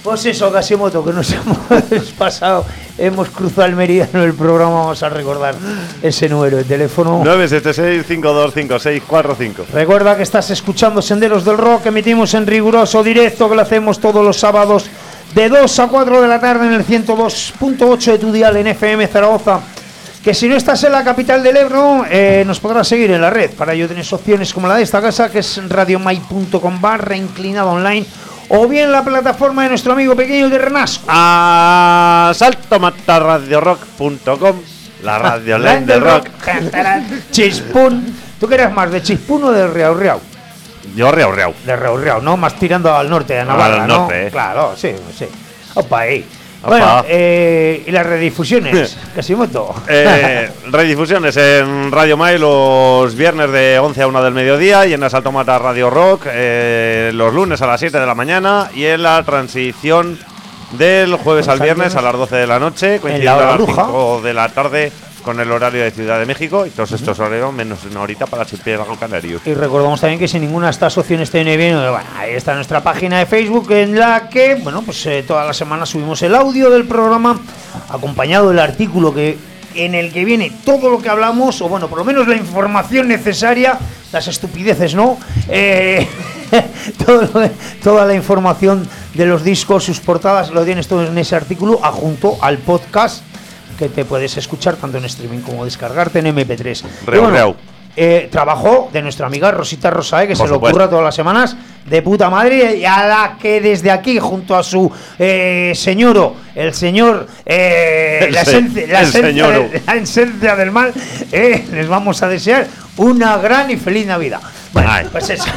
Pues eso, Casimoto, que nos hemos pasado, hemos cruzado el meridiano del programa, vamos a recordar ese número de teléfono. nueve siete seis, cinco dos cinco seis cuatro cinco. Recuerda que estás escuchando Senderos del Rock, que emitimos en riguroso directo, que lo hacemos todos los sábados de dos a cuatro de la tarde en el ciento dos punto ocho de tu dial en F M Zaragoza. Que si no estás en la capital del Ebro, eh, nos podrás seguir en la red. Para ello tienes opciones como la de esta casa, que es radiomai punto com barra inclinado online, o bien la plataforma de nuestro amigo pequeño de Renasco. A saltomata radio rock punto com, la radio online del rock. Chispún. ¿Tú qué eres más, de Chispún o de Riau Riau? Yo Riau Riau. De Riau Riau, ¿no? Más tirando al norte de Navarra, Al ¿no? norte, eh. Claro, sí, sí. Opa, ahí. Opa. Bueno, eh, y las redifusiones, Casimoto. Eh, redifusiones en Radio Mai los viernes de once a una del mediodía y en la Saltomata Radio Rock eh, los lunes a las siete de la mañana y en la transición del jueves al viernes a las doce de la noche, coincidiendo hora a las bruja. cinco de la tarde con el horario de Ciudad de México y todos estos horarios menos una horita para Archipiélago Canario. Y recordamos también que si ninguna de estas opciones te viene bien, bueno, ahí está nuestra página de Facebook en la que, bueno, pues eh, todas las semanas subimos el audio del programa acompañado del artículo que en el que viene todo lo que hablamos, o bueno, por lo menos la información necesaria, las estupideces, ¿no? Eh, todo lo de- toda la información de los discos, sus portadas, lo tienes todo en ese artículo, adjunto al podcast que te puedes escuchar tanto en streaming como descargarte en eme pe tres. Reu, Y bueno, reu. eh, trabajo de nuestra amiga Rosita Rosae, que Por se lo supuesto. ocurra todas las semanas, de puta madre, y a la que desde aquí, junto a su eh, señoro, el señor, eh, El la, se- esencia, la, el esencia señoro. de- la esencia del mal, eh, les vamos a desear una gran y feliz Navidad. Bueno, Ay. pues eso.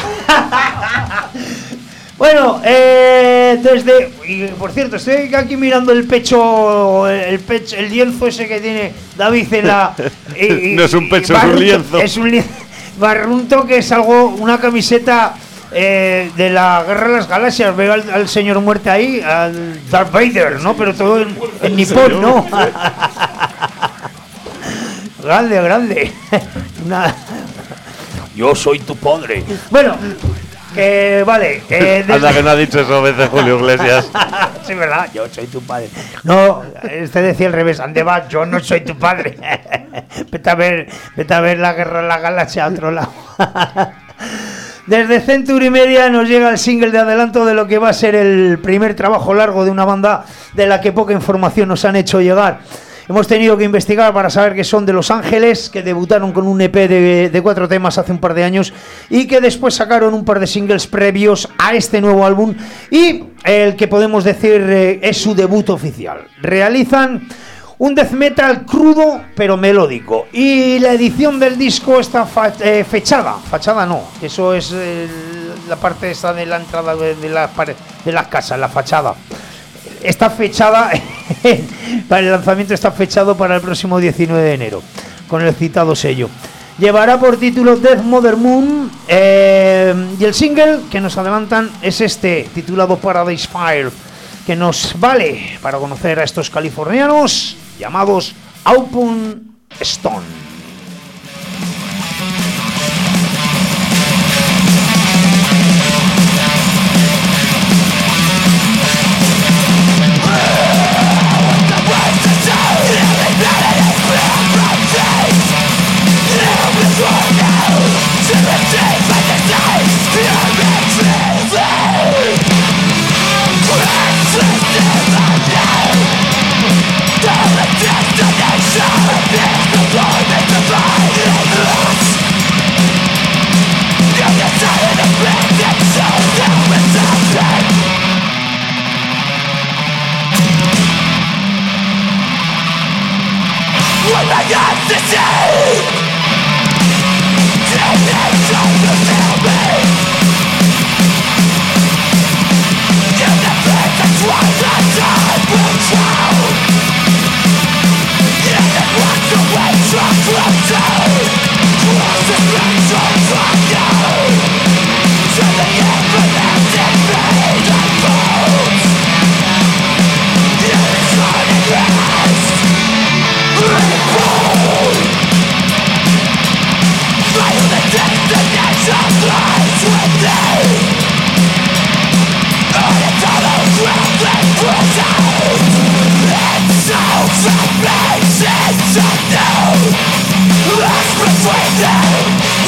Bueno, eh, desde. Y por cierto, estoy aquí mirando el pecho, el pecho, el lienzo ese que tiene David en la. y- y- No es un pecho, y es un Barrunto- lienzo. Es un lienzo. Barrunto, que es algo, una camiseta eh, de la Guerra de las Galaxias. Veo al, al señor muerte ahí, al Darth Vader, ¿no? Pero todo en, en nipón, ¿no? Grande, grande. Una- Yo soy tu padre. Bueno, que vale. Eh, desde- Anda que no ha dicho eso veces Julio Iglesias. Sí, ¿verdad? Yo soy tu padre. No, este decía al revés. ¿Dónde vas? Yo no soy tu padre. Vete a ver, vete a ver la guerra de la galaxia a otro lado. Desde Century Media nos llega el single de adelanto de lo que va a ser el primer trabajo largo de una banda de la que poca información nos han hecho llegar. Hemos tenido que investigar para saber que son de Los Ángeles, que debutaron con un E P de, de cuatro temas hace un par de años y que después sacaron un par de singles previos a este nuevo álbum y el que podemos decir eh, es su debut oficial. Realizan un death metal crudo pero melódico y la edición del disco está fa- eh, fechada, fachada no, eso es eh, la parte esta de la entrada de, de, la pare- de las casas, la fachada. Está fechada, para el lanzamiento está fechado para el próximo diecinueve de enero, con el citado sello. Llevará por título Death Mother Moon eh, y el single que nos adelantan es este, titulado Paradise Fire, que nos vale para conocer a estos californianos llamados Open Stone. Destination is the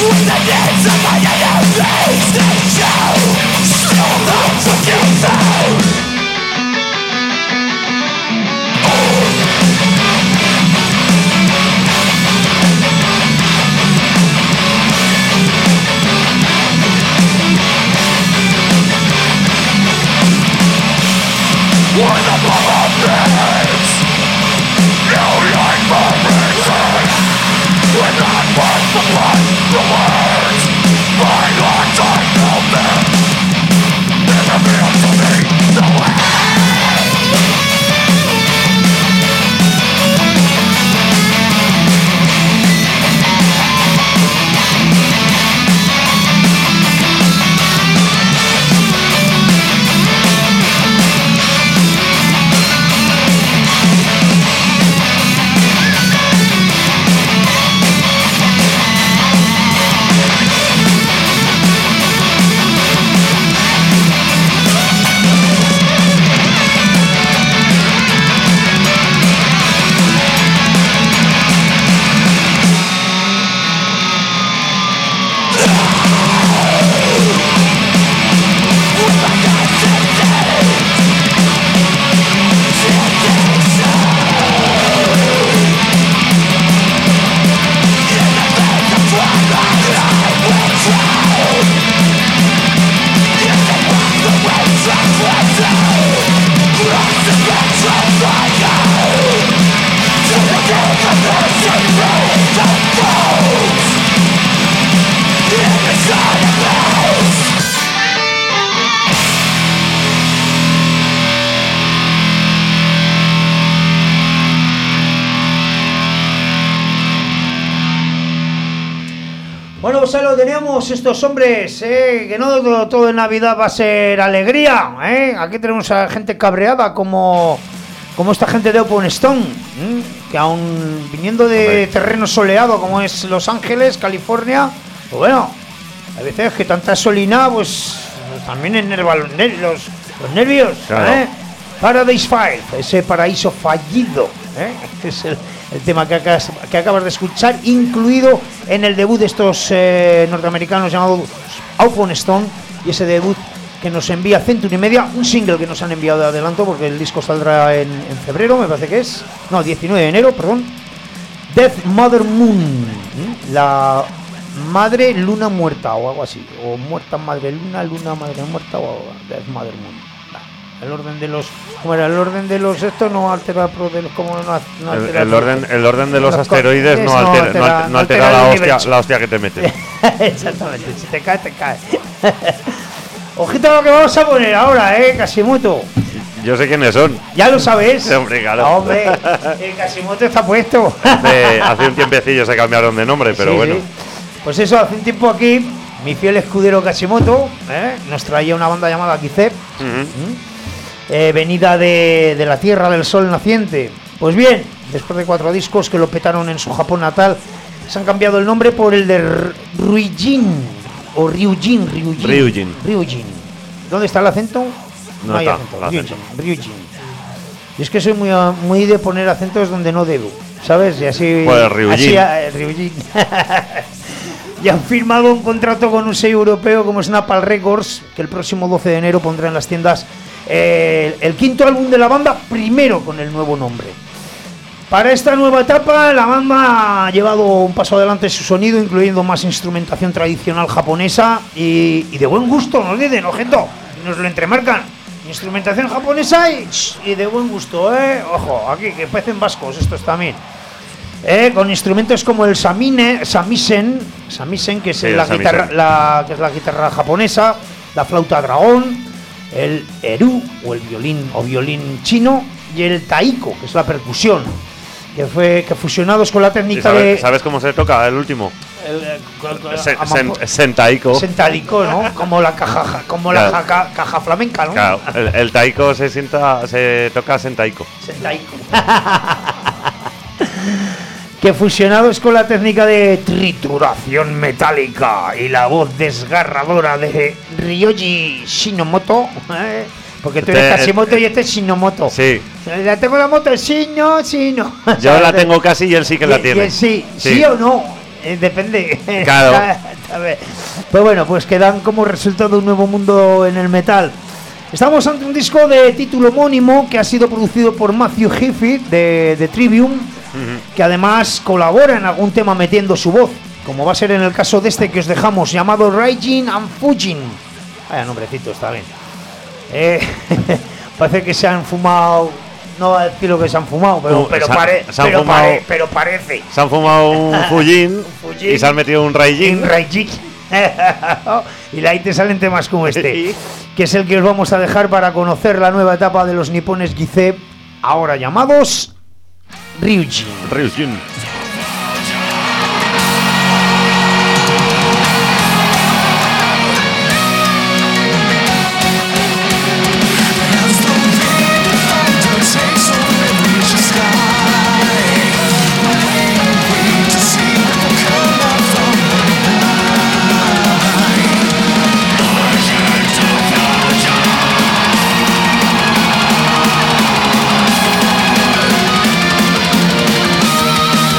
Bueno, pues ahí lo tenemos, estos hombres, eh, que no todo, todo en Navidad va a ser alegría, eh. Aquí tenemos a gente cabreada como, como esta gente de Open Stone, ¿eh? Que aún viniendo de Hombre. terreno soleado como es Los Ángeles, California, pues bueno, a veces que tanta solina, pues, pues también enerva los, ner los, los nervios, claro. ¿eh? Paradise File, ese paraíso fallido, ¿eh? Este es el... El tema que acabas, que acabas de escuchar, incluido en el debut de estos eh, norteamericanos llamados Open Stone, y ese debut que nos envía Century Media, un single que nos han enviado de adelanto porque el disco saldrá en, en febrero, me parece que es, no, diecinueve de enero, perdón. Death Mother Moon, ¿eh? La madre luna muerta o algo así, o muerta madre luna, luna madre muerta o Death Mother Moon. El orden de los, ¿cómo era? El orden de los esto no altera de los, como no, no altera el, el orden el orden de los, los asteroides no altera, no altera, no altera, no altera la hostia la hostia que te mete. Exactamente, si te cae te cae. Ojito a lo que vamos a poner ahora, eh, Kasimoto. Yo sé quiénes son. Ya lo sabes. Sí, hombre, claro. No, hombre, el Kasimoto está puesto. Hace, hace un tiempecillo se cambiaron de nombre, pero sí, bueno. Sí. Pues eso, hace un tiempo aquí mi fiel escudero Kasimoto, eh, nos traía una banda llamada Kizep. Uh-huh. ¿Mm? Eh, venida de, de la Tierra del Sol Naciente. Pues bien, después de cuatro discos que lo petaron en su Japón natal, se han cambiado el nombre por el de Ryujin o Ryujin, Ryujin. Ryujin. Ryujin. ¿Dónde está el acento? No, no hay está, acento. acento. Ryujin. Ryujin. Y es que soy muy, muy de poner acentos donde no debo, ¿sabes? Y así. Pues Ryujin. Así, uh, Ryujin. Y han firmado un contrato con un sello europeo como Snapal Records, que el próximo doce de enero pondrá en las tiendas Eh, el, el quinto álbum de la banda, primero con el nuevo nombre. Para esta nueva etapa, la banda ha llevado un paso adelante en su sonido, incluyendo más instrumentación tradicional japonesa y, y de buen gusto, nos dicen, ojito, nos lo entremarcan. Instrumentación japonesa y, y de buen gusto, eh. Ojo, aquí que parecen vascos estos también. Eh, con instrumentos como el samine, samisen, samisen, que es, sí, la guitarra, la, que es la guitarra japonesa, la flauta dragón, el eru o el violín o violín chino y el taiko, que es la percusión, que fue que fusionados con la técnica sabes, de ¿sabes cómo se toca el último? El, el, el, sen, sen, sentaiko. Sentaiko, ¿no? Como la caja como claro. la caja, caja flamenca, ¿no? Claro, el, el taiko se sienta se toca sentaiko. Sentaiko. Que fusionados con la técnica de trituración metálica y la voz desgarradora de Ryoji Shinomoto, ¿eh? Porque tú eres Kasimoto y este es Shinomoto. Sí. La tengo la moto, Shino, Shino. Yo la tengo casi y él sí que la tiene. Sí, sí, sí o no. Eh, depende. Claro. Pues bueno, pues que dan como resultado un nuevo mundo en el metal. Estamos ante un disco de título homónimo que ha sido producido por Matthew Heafy de, de Trivium, uh-huh. que además colabora en algún tema metiendo su voz, como va a ser en el caso de este que os dejamos, llamado Raging and Fuging. Vaya nombrecito, está bien. Eh, parece que se han fumado, no voy a decir lo que se han fumado, pero, Uh, pero, se- pare- se han pero, fumado- pare- pero parece. Se han fumado un Fujin, Un Fujin. y se han metido un Raijin. En Raging. Y de ahí te salen temas como este, Sí. que es el que os vamos a dejar para conocer la nueva etapa de los nipones Gize, ahora llamados Ryujin. Ryujin. Thank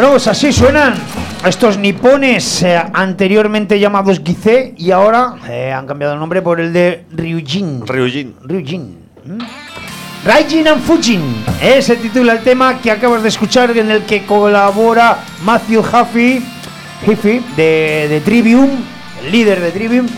Bueno, pues así suenan estos nipones eh, anteriormente llamados Gize y ahora eh, han cambiado el nombre por el de Ryujin. Ryujin. Ryujin. ¿Mm? Raijin and Fujin, eh, se titula el tema que acabas de escuchar, en el que colabora Matthew Huffy, Huffy de, de Trivium, el líder de Trivium,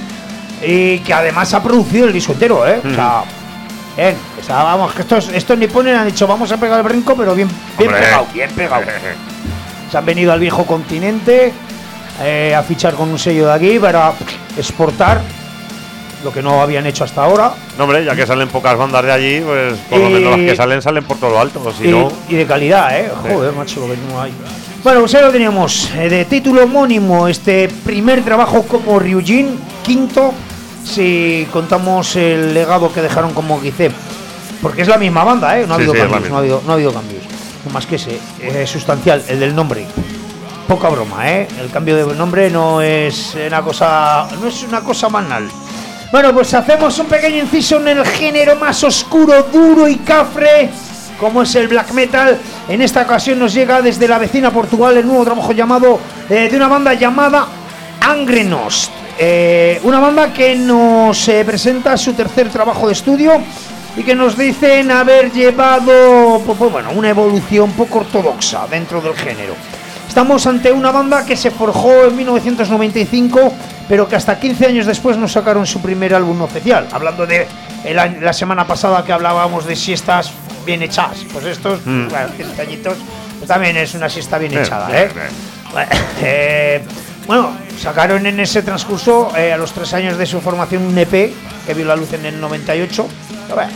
y que además ha producido el disco entero, ¿eh? Mm. O sea, bien, o sea, vamos, que estos, estos nipones han dicho, vamos a pegar el brinco, pero bien, bien pegado, bien pegado. Se han venido al viejo continente eh, a fichar con un sello de aquí para exportar lo que no habían hecho hasta ahora. No, hombre, ya que salen pocas bandas de allí, pues por y, lo menos las que salen, salen por todo lo alto. Si y, no... y de calidad, ¿eh? Joder, sí. Macho, lo que no hay. Bueno, pues ahí lo teníamos, eh, de título homónimo, este primer trabajo como Ryujin, quinto, si contamos el legado que dejaron como Gize. Porque es la misma banda, ¿eh? No ha sí, habido sí, cambios, no ha habido, no ha habido cambios. No más que ese, eh, sustancial, el del nombre. Poca broma, ¿eh? El cambio de nombre no es una cosa, no es una cosa banal. Bueno, pues hacemos un pequeño inciso en el género más oscuro, duro y cafre, como es el black metal. En esta ocasión nos llega desde la vecina Portugal el nuevo trabajo llamado eh, de una banda llamada Angrenost, eh, una banda que nos eh, presenta su tercer trabajo de estudio y que nos dicen haber llevado pues, pues, bueno, una evolución poco ortodoxa dentro del género. Estamos ante una banda que se forjó en mil novecientos noventa y cinco, pero que hasta quince años después nos sacaron su primer álbum oficial. Hablando de el año, la semana pasada que hablábamos de siestas bien hechas, pues estos, mm. bueno, quince añitos, pues también es una siesta bien, bien echada, bien, ¿eh? Bien. Bueno, eh, bueno, sacaron en ese transcurso, eh, a los tres años de su formación, un E P que vio la luz en el noventa y ocho. Bueno,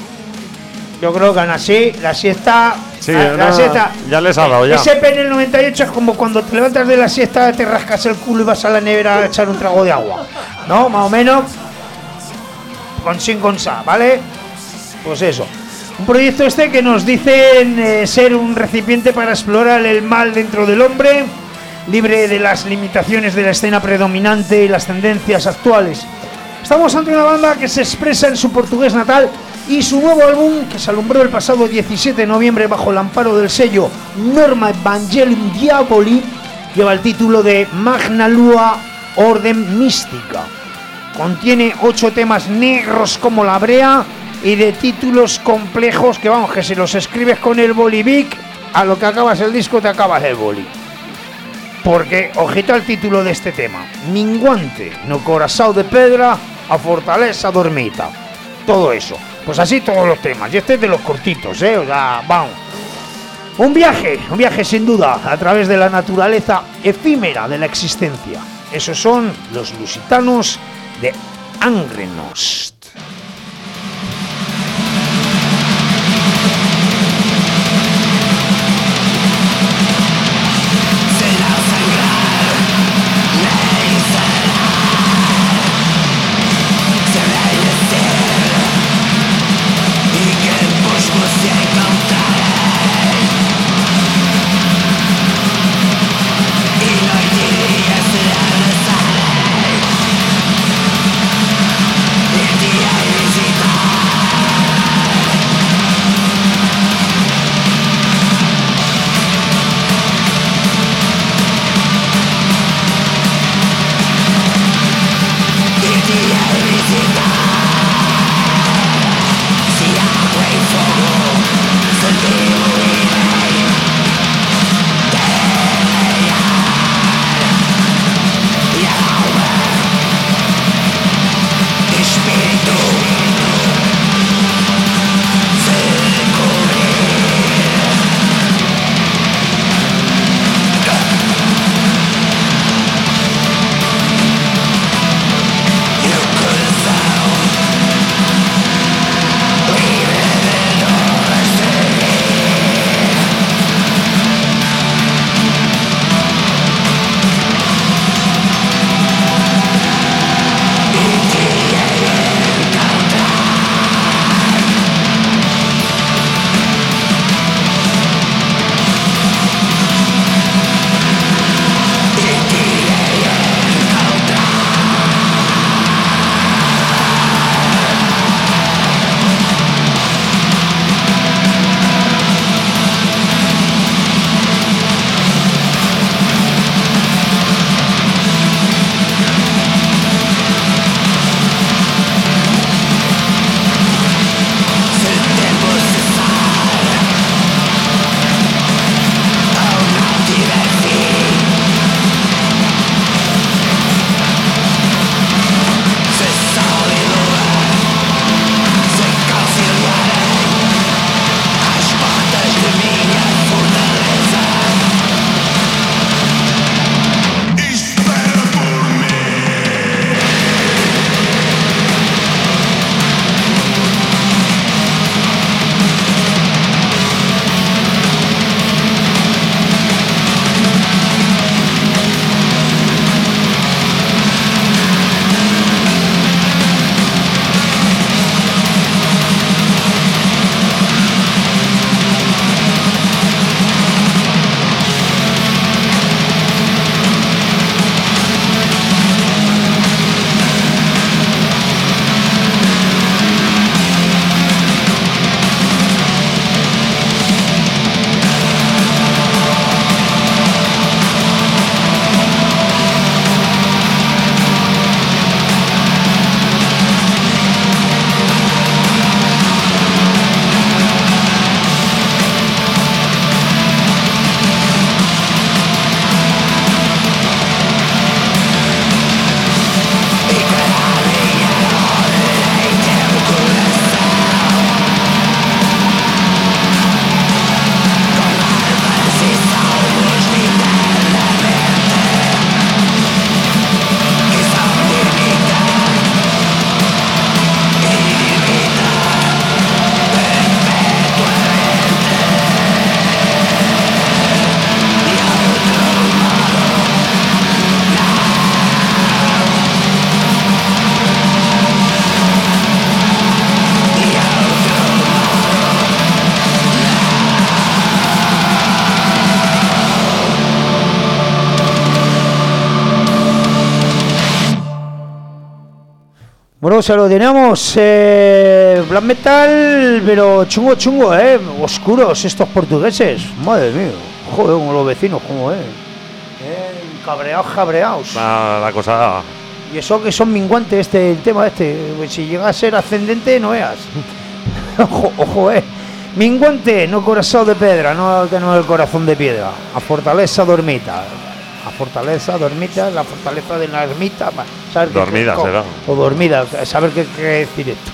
yo creo que aún así, la siesta... Sí, la, la no, siesta, ya les ha dado ya. Ese E P en el noventa y ocho es como cuando te levantas de la siesta, te rascas el culo y vas a la nevera a echar un trago de agua, ¿no? Más o menos, con sin con sa, ¿vale? Pues eso. Un proyecto este que nos dicen eh, ser un recipiente para explorar el mal dentro del hombre, libre de las limitaciones de la escena predominante y las tendencias actuales. Estamos ante una banda que se expresa en su portugués natal, y su nuevo álbum, que se alumbró el pasado diecisiete de noviembre bajo el amparo del sello Norma Evangelium Diaboli, lleva el título de Magna Lua Orden Mística. Contiene ocho temas negros como la brea y de títulos complejos que, vamos, que si los escribes con el bolivic, a lo que acabas el disco te acabas el boli. Porque, ojito al título de este tema: Minguante no corazao de pedra, a fortaleza dormita. Todo eso. Pues así todos los temas. Y este es de los cortitos, ¿eh? O sea, vamos. Un viaje, un viaje sin duda, a través de la naturaleza efímera de la existencia. Esos son los lusitanos de Angrenost. Bueno, se lo tenemos. Eh, black metal, pero chungo, chungo, ¿eh? Oscuros estos portugueses. Madre mía. Joder, como los vecinos, como es. Eh, cabreados, cabreados. La, la cosa. Y eso que son minguantes, este, el tema este. Pues si llega a ser ascendente, no veas. ojo, ojo, eh. Minguante, no corazón de piedra, no tenemos el corazón de piedra. A fortaleza dormita. A fortaleza dormita, la fortaleza de la ermita. ¿Saber Dormida qué, será. O dormida, saber qué quiere decir esto.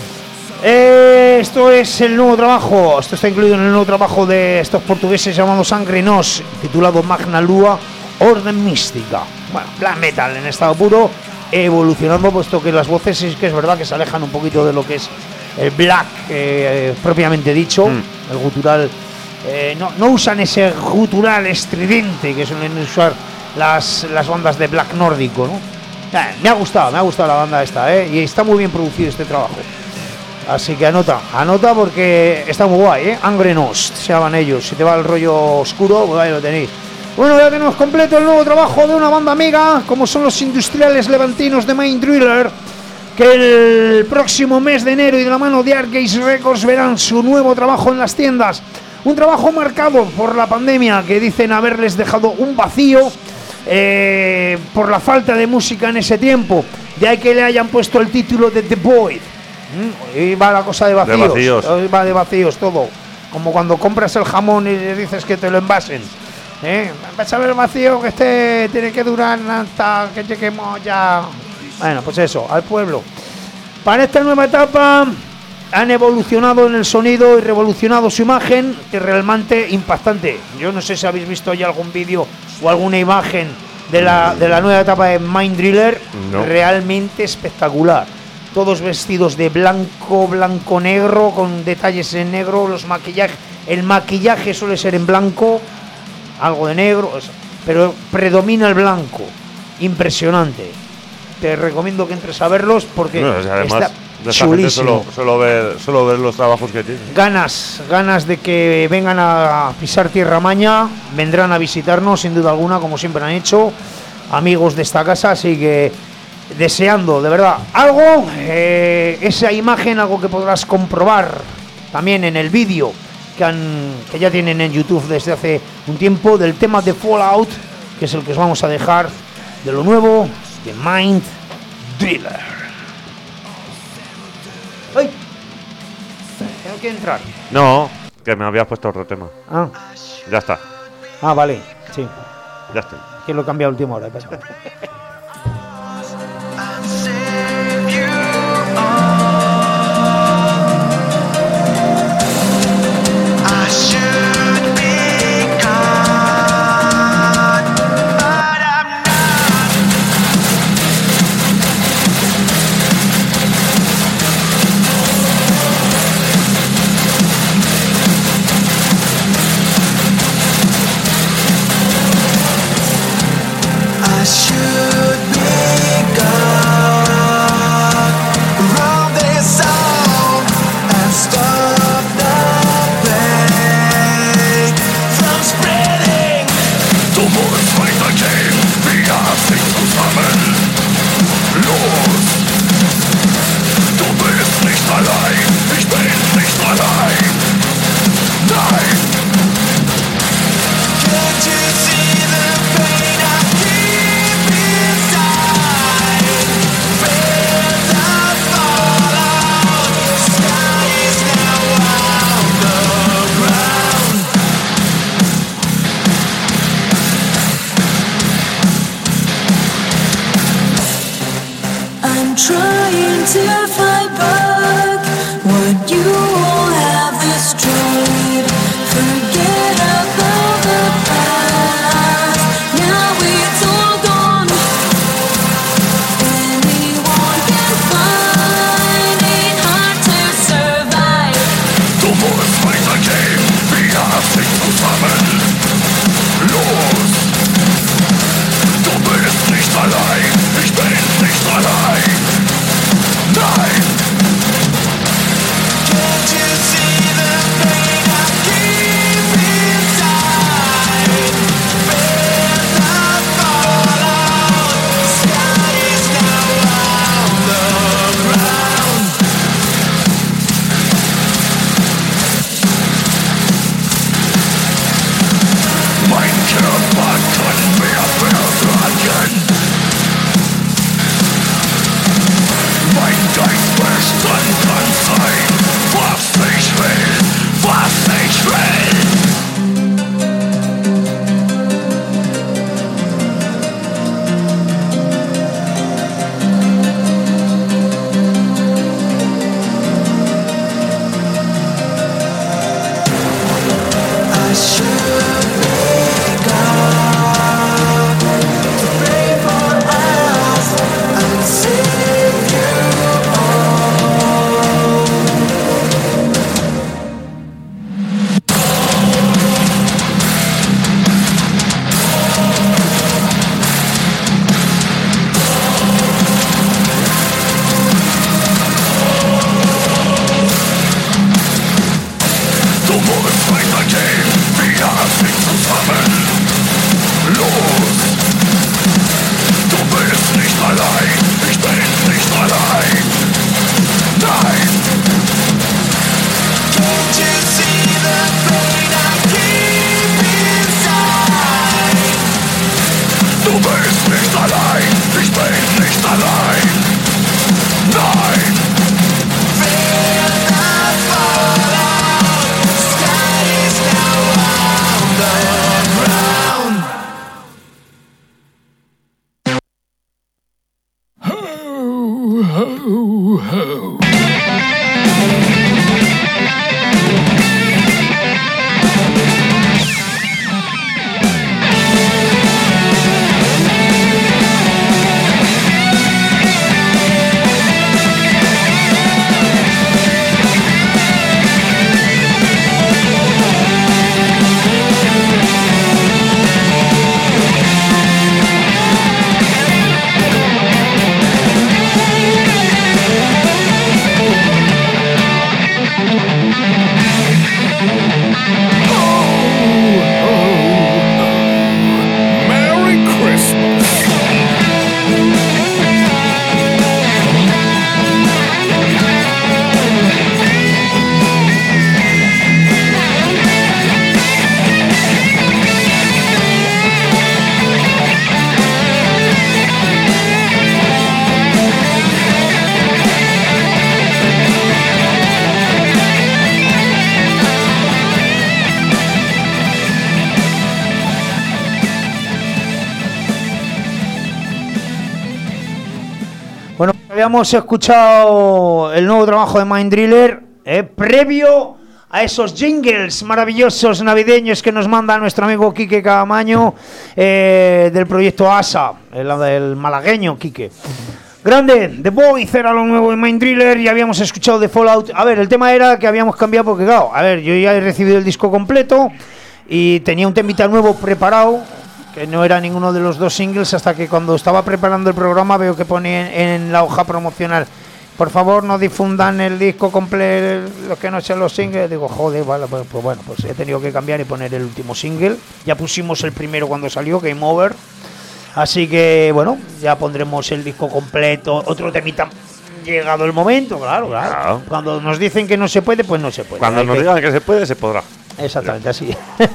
Eh, esto es el nuevo trabajo, esto está incluido en el nuevo trabajo de estos portugueses llamados Sangre Nos, titulado Magna Lua, Orden Mística. Bueno, black metal en estado puro, evolucionando, puesto que las voces es que es verdad que se alejan un poquito de lo que es el black eh, propiamente dicho, mm. el gutural. Eh, no, no usan ese gutural estridente que suelen usar las, las bandas de black nórdico, ¿no? Eh, me ha gustado, me ha gustado la banda esta, ¿eh? Y está muy bien producido este trabajo. Así que anota, anota porque está muy guay, ¿eh? Angre Nost, se llaman ellos. Si te va el rollo oscuro, pues ahí lo tenéis. Bueno, ya tenemos completo el nuevo trabajo de una banda amiga, como son los industriales levantinos de Mind Driller, que el próximo mes de enero y de la mano de Arcade Records verán su nuevo trabajo en las tiendas. Un trabajo marcado por la pandemia, que dicen haberles dejado un vacío eh, por la falta de música en ese tiempo. De ahí que le hayan puesto el título de The Void. ¿Mm? Y va la cosa de vacíos. De vacíos. Va de vacíos todo. Como cuando compras el jamón y le dices que te lo envasen. ¿Eh? Vas a ver el vacío que este tiene que durar hasta que lleguemos ya. Bueno, pues eso, al pueblo. Para esta nueva etapa han evolucionado en el sonido y revolucionado su imagen, que es realmente impactante. Yo no sé si habéis visto ya algún vídeo o alguna imagen de la, de la nueva etapa de Mind Driller. No. Realmente espectacular. Todos vestidos de blanco, blanco-negro, con detalles en negro, los maquillajes. El maquillaje suele ser en blanco, algo de negro, pero predomina el blanco. Impresionante. Te recomiendo que entres a verlos porque no, además, está de esta gente solo, solo, ver, solo ver los trabajos que tienen. Ganas, ganas de que vengan a pisar tierra maña, vendrán a visitarnos sin duda alguna, como siempre han hecho, amigos de esta casa, así que deseando, de verdad, algo, eh, esa imagen, algo que podrás comprobar también en el vídeo que, han, que ya tienen en YouTube desde hace un tiempo, del tema de Fallout, que es el que os vamos a dejar, de lo nuevo de Mind Driller. ¡Ay! ¿Tengo que entrar? No, que me habías puesto otro tema. Ah. Ya está. Ah, vale, sí. Ya estoy. Que lo he cambiado a última hora. Allein, ich bin nicht allein. Nein! ho, ho. Bueno, habíamos escuchado el nuevo trabajo de Mindriller, eh, previo a esos jingles maravillosos navideños que nos manda nuestro amigo Quique Camaño, eh, del proyecto A S A, el, el malagueño Quique. Grande, The Void era lo nuevo de Mindriller y habíamos escuchado The Fallout. A ver, el tema era que habíamos cambiado porque, claro, a ver, yo ya he recibido el disco completo y tenía un temita nuevo preparado, que no era ninguno de los dos singles, hasta que cuando estaba preparando el programa veo que pone en, en la hoja promocional: por favor no difundan el disco completo, los que no sean los singles. Digo, joder, vale, pues, pues bueno, pues he tenido que cambiar y poner el último single. Ya pusimos el primero cuando salió, Game Over, así que bueno, ya pondremos el disco completo. Otro temita, llegado el momento, claro, claro, Claro. Cuando nos dicen que no se puede, pues no se puede. Cuando Hay nos que- digan que se puede, se podrá. Exactamente, así.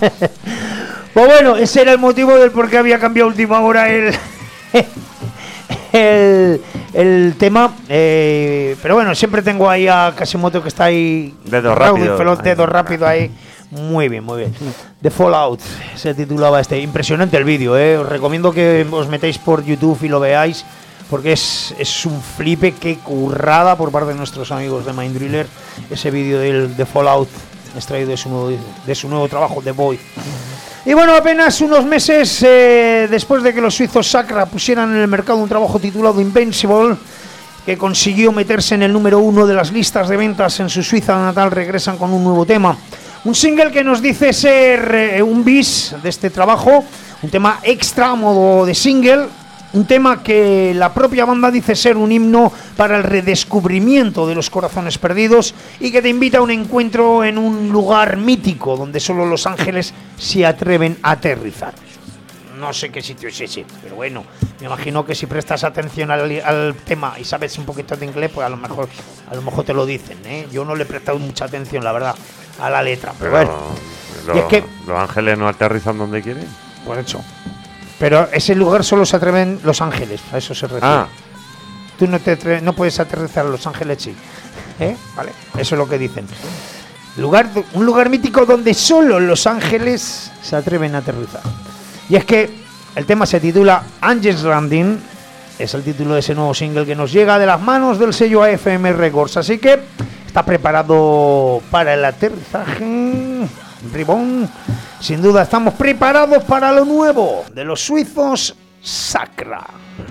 Pues bueno, ese era el motivo del por qué había cambiado a última hora el, el, el tema. Eh, pero bueno, siempre tengo ahí a Kasimoto, que está ahí. Dedo Raúl, rápido. Felón, dedo rápido ahí. Muy bien, muy bien. The Fallout se titulaba este. Impresionante el vídeo, eh. Os recomiendo que os metáis por YouTube y lo veáis, porque es, es un flipe, qué currada por parte de nuestros amigos de Mindriller. Ese vídeo del The Fallout extraído de su nuevo, de su nuevo trabajo, The Void. Y bueno, apenas unos meses eh, después de que los suizos Sacra pusieran en el mercado un trabajo titulado Invincible, que consiguió meterse en el número uno de las listas de ventas en su Suiza natal, regresan con un nuevo tema. Un single que nos dice ser eh, un bis de este trabajo, un tema extra a modo de single, un tema que la propia banda dice ser un himno para el redescubrimiento de los corazones perdidos y que te invita a un encuentro en un lugar mítico donde solo los ángeles se atreven a aterrizar. No sé qué sitio es ese, pero bueno, me imagino que si prestas atención al, al tema y sabes un poquito de inglés, pues a lo mejor a lo mejor te lo dicen, ¿eh? Yo no le he prestado mucha atención, la verdad, a la letra, pero, Pero bueno, lo- y es que- los ángeles no aterrizan donde quieren. por hecho. Pero ese lugar solo se atreven los ángeles, a eso se refiere. Ah, Tú no, te atre- no puedes aterrizar a Los Ángeles, sí. ¿Eh? Vale, eso es lo que dicen. Lugar, un lugar mítico donde solo Los Ángeles se atreven a aterrizar. Y es que el tema se titula Angels Landing, es el título de ese nuevo single que nos llega de las manos del sello A F M Records. Así que está preparado para el aterrizaje. Ribón, sin duda estamos preparados para lo nuevo de los suizos Sacra.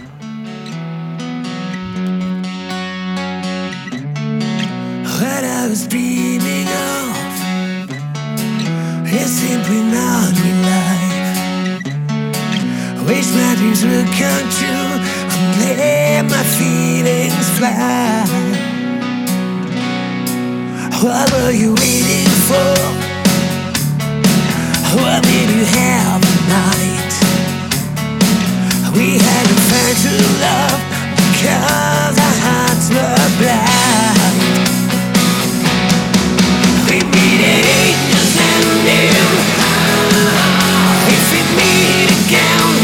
What I was dreaming of is simply not real life. Wish my dreams would come true and let my feelings fly. What were you waiting for? What did you have tonight? We had to find true love because our hearts were blind. We meet angels landing. If we meet again,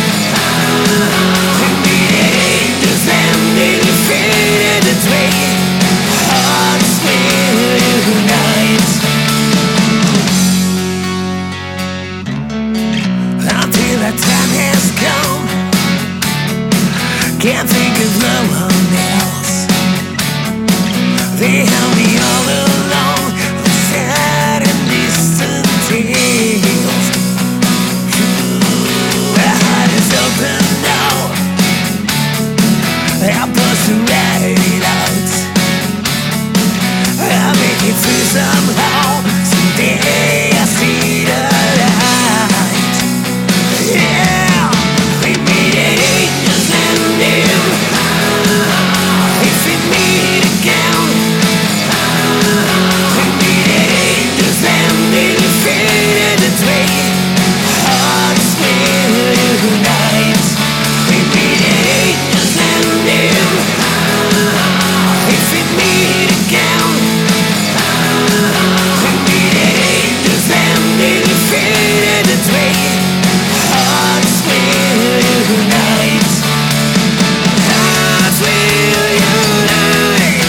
we meet angels landing. Faded away, hearts will unite. Until that time has come, can't think of no one else. They held me all alone with sad and distant tales. My heart is open now. I'm supposed to write it out. I'll make it through somehow. Someday I see the light. Yeah, we meet angels and them. If we meet again, we meet angels and they fade away. Hearts will unite. We meet angels and them. If we meet again, we meet angels and they fade away. Hearts will unite. Hearts will unite.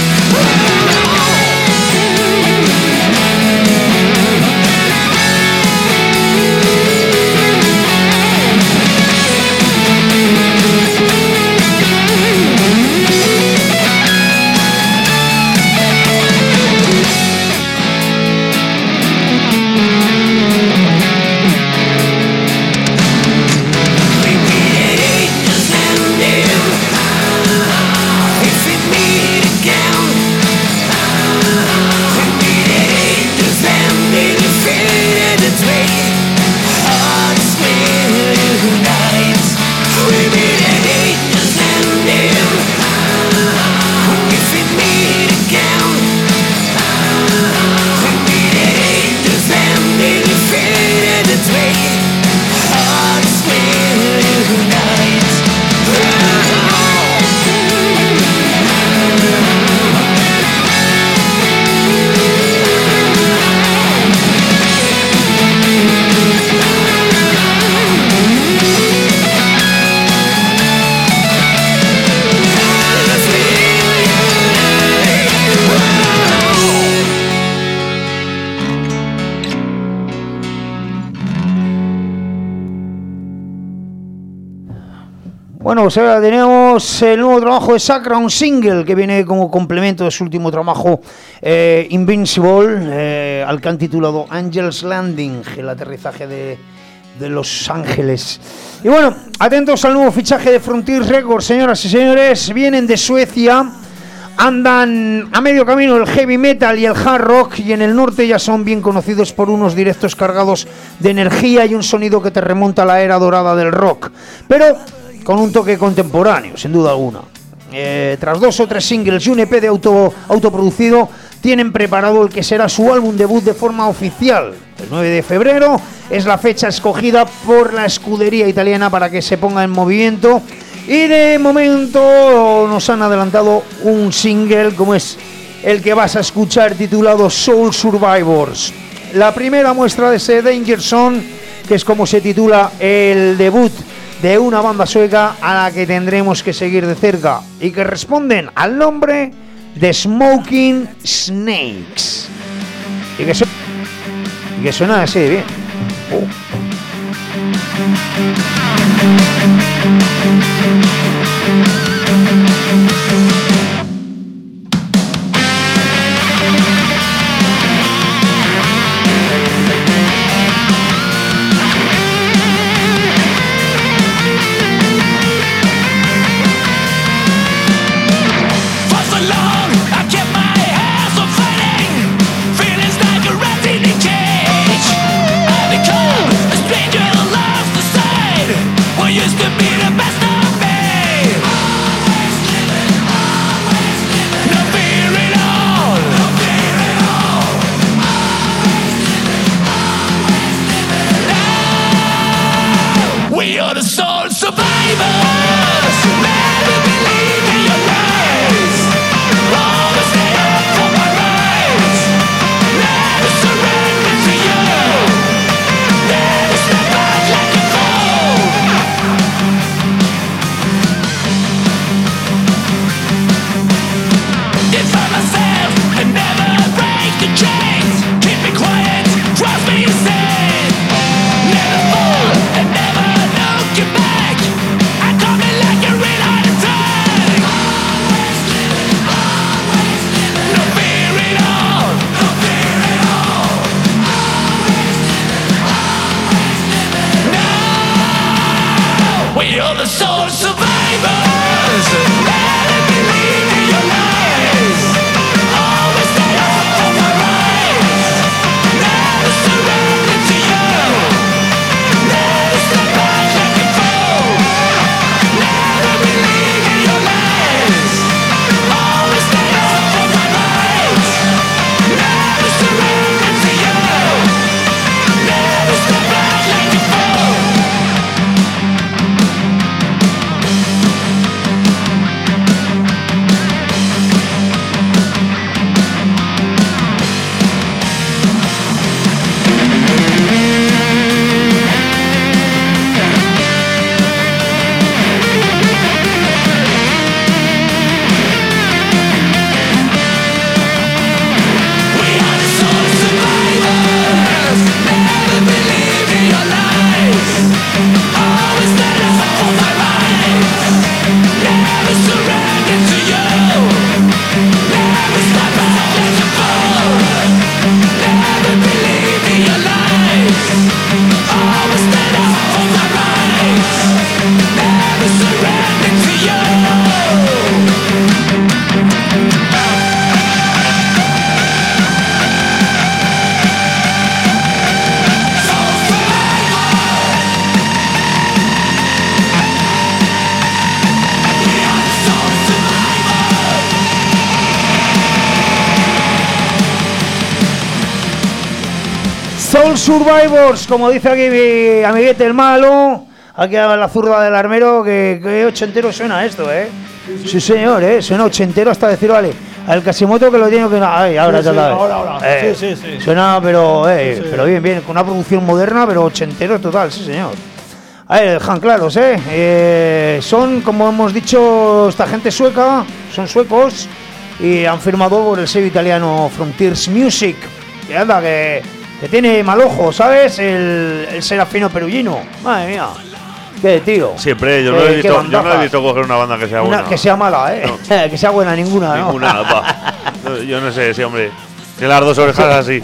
We meet angels and them. If we meet again, we meet angels and they fade away. Hearts will unite. We meet angels and them. If we meet again, we meet angels and they fade away. Hearts will unite. Hearts Bueno, pues ahora tenemos el nuevo trabajo de Sacra, un single que viene como complemento de su último trabajo, eh, Invincible, eh, al que han titulado Angel's Landing, el aterrizaje de, de Los Ángeles. Y bueno, atentos al nuevo fichaje de Frontier Records, señoras y señores. Vienen de Suecia, andan a medio camino el heavy metal y el hard rock, y en el norte ya son bien conocidos por unos directos cargados de energía y un sonido que te remonta a la era dorada del rock, pero con un toque contemporáneo, sin duda alguna. Eh, tras dos o tres singles y un E P de auto, autoproducido, tienen preparado el que será su álbum debut de forma oficial. El nueve de febrero es la fecha escogida por la escudería italiana para que se ponga en movimiento, y de momento nos han adelantado un single como es el que vas a escuchar, titulado Soul Survivors. La primera muestra de ese Danger Zone, que es como se titula el debut de una banda sueca a la que tendremos que seguir de cerca y que responden al nombre de Smoking Snakes. Y que, su- y que suena así de bien. Oh. For so long, I kept my hands on fighting, feelings like a rat in a cage. I become a stranger, lost the sight. What used to be the best of me. Soul Survivors, como dice aquí mi amiguete el malo, aquí a la zurda del armero, que, que ochentero suena esto, ¿eh? Sí, señor, ¿eh? Suena ochentero hasta decir, vale, al Casimoto que lo tiene que... Ay, ahora Sí, ya sí, la ahora, ahora. Eh, Sí, sí, sí. Suena, pero, eh, Sí, sí. pero bien, bien, con una producción moderna, pero ochentero total, sí, señor. A ver, dejan claros, ¿eh? ¿eh? Son, como hemos dicho, esta gente sueca, son suecos, y han firmado por el sello italiano Frontiers Music, que anda, que... que tiene mal ojo, ¿sabes? El, el Serafino Perugino. Madre mía. Qué tío. Siempre, yo Qué- no he qué visto, yo no he bandazas. visto coger una banda que sea Una buena. que sea mala, ¿eh? No. Que sea buena ninguna, ¿no? Ninguna, pa. No, yo no sé, sí, hombre. Tiene las dos orejas así.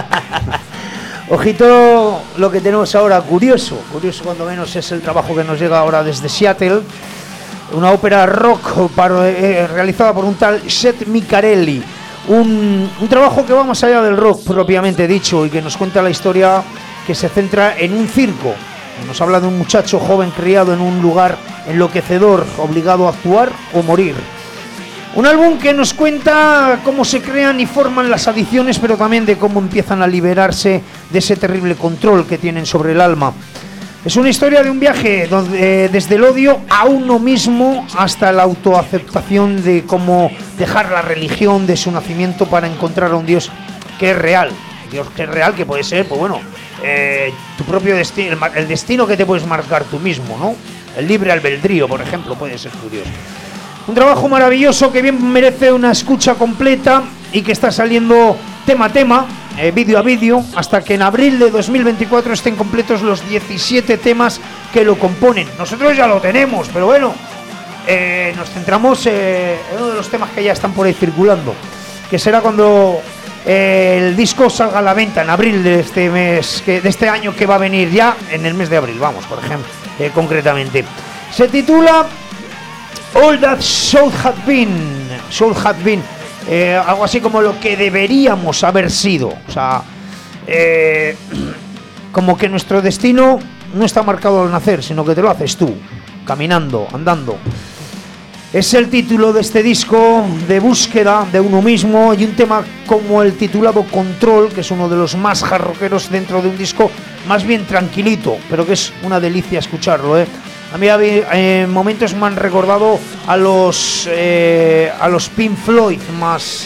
Ojito lo que tenemos ahora, curioso. Curioso cuando menos es el trabajo que nos llega ahora desde Seattle. Una ópera rock para- eh, realizada por un tal Seth Micarelli. Un, un trabajo que va más allá del rock propiamente dicho y que nos cuenta la historia que se centra en un circo. Nos habla de un muchacho joven criado en un lugar enloquecedor, obligado a actuar o morir. Un álbum que nos cuenta cómo se crean y forman las adicciones, pero también de cómo empiezan a liberarse de ese terrible control que tienen sobre el alma. Es una historia de un viaje donde, eh, desde el odio a uno mismo hasta la autoaceptación de cómo dejar la religión de su nacimiento para encontrar a un Dios que es real. Dios que es real, que puede ser, pues bueno, eh, tu propio destino, el, ma- el destino que te puedes marcar tú mismo, ¿no? El libre albedrío, por ejemplo, puede ser tu Dios. Un trabajo maravilloso que bien merece una escucha completa y que está saliendo tema a tema, eh, vídeo a vídeo, hasta que en abril de dos mil veinticuatro estén completos los diecisiete temas que lo componen. Nosotros ya lo tenemos, pero bueno, eh, nos centramos eh, en uno de los temas que ya están por ahí circulando, que será cuando eh, el disco salga a la venta en abril de este mes, que, de este año que va a venir ya, en el mes de abril, vamos, por ejemplo, eh, concretamente. Se titula All That Should Have Been, Should Have Been, eh, algo así como lo que deberíamos haber sido. O sea, eh, como que nuestro destino no está marcado al nacer, sino que te lo haces tú, caminando, andando. Es el título de este disco de búsqueda de uno mismo y un tema como el titulado Control, que es uno de los más jarroqueros dentro de un disco más bien tranquilito, pero que es una delicia escucharlo, ¿eh? A mí en eh, momentos me han recordado a los eh, a los Pink Floyd más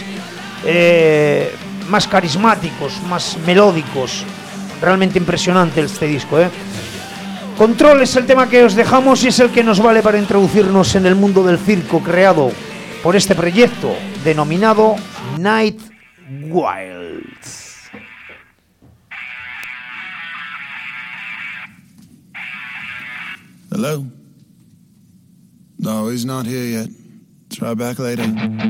eh, más carismáticos, más melódicos. Realmente impresionante este disco, ¿eh? Control es el tema que os dejamos y es el que nos vale para introducirnos en el mundo del circo creado por este proyecto denominado Night Wilds. Hello? No, he's not here yet. Try back later.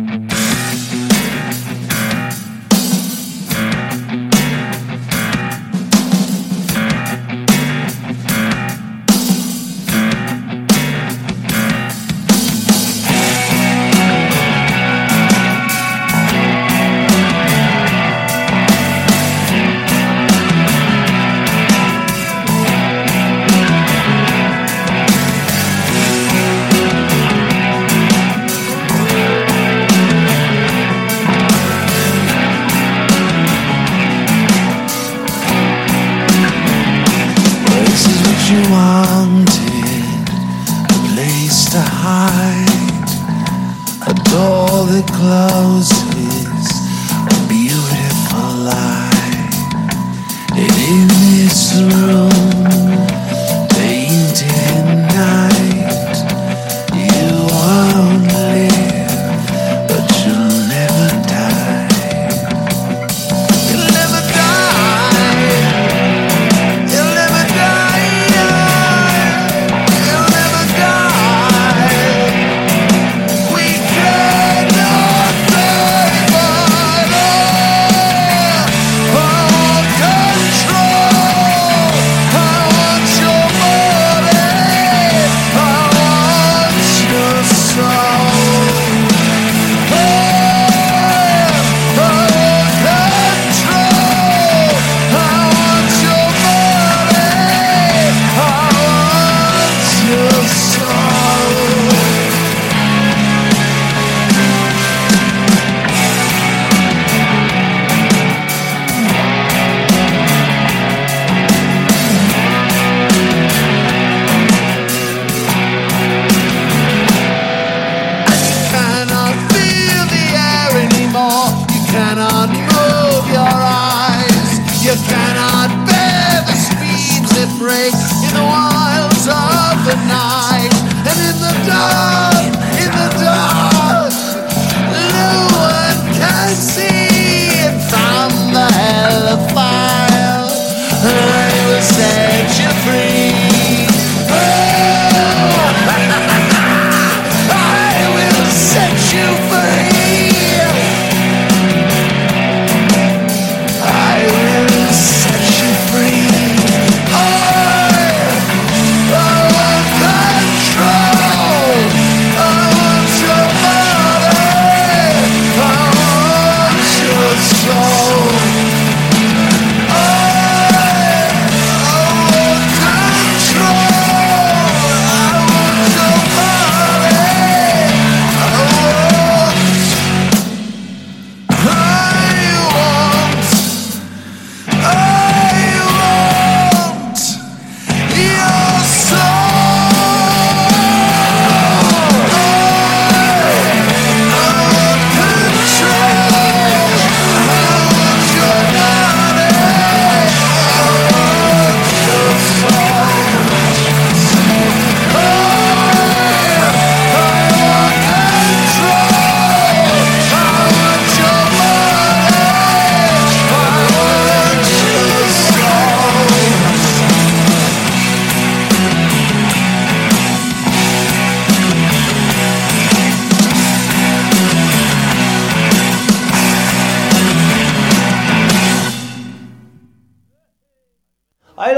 You wanted a place to hide, a door that closes, a beautiful lie. And in this room, painted in night, you won't live, but you'll never die. You'll never die. You'll never die. You'll never die.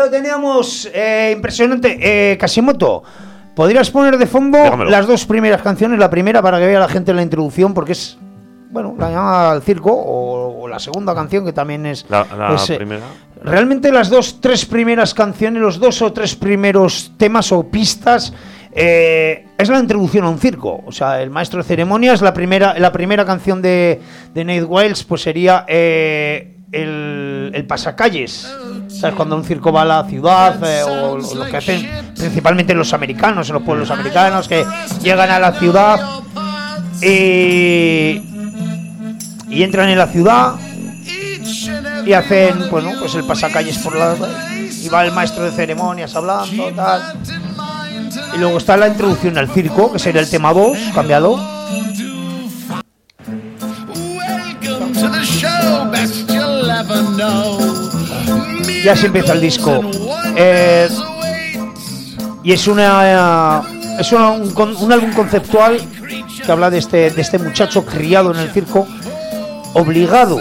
lo teníamos eh, impresionante. Eh, Kasimoto, ¿podrías poner de fondo Déjamelo. las dos primeras canciones? La primera para que vea la gente la introducción, porque es, bueno, la llamada al circo, o, o la segunda canción que también es... La, la es, eh, primera. Realmente las dos, tres primeras canciones, los dos o tres primeros temas o pistas, eh, es la introducción a un circo. O sea, el maestro de ceremonias, la primera, la primera canción de, de Nate Wiles, pues sería eh, el, el pasacalles. ¿Sabes? Cuando un circo va a la ciudad, eh, o lo, lo que hacen principalmente los americanos, en los pueblos americanos, que llegan a la ciudad y, y entran en la ciudad y hacen, bueno, pues el pasacalles por la... y va el maestro de ceremonias hablando, tal. Y luego está la introducción al circo, que sería el tema dos, cambiado. Y así empieza el disco. Eh, y es una... es una, un, un álbum conceptual que habla de este, de este muchacho criado en el circo, obligado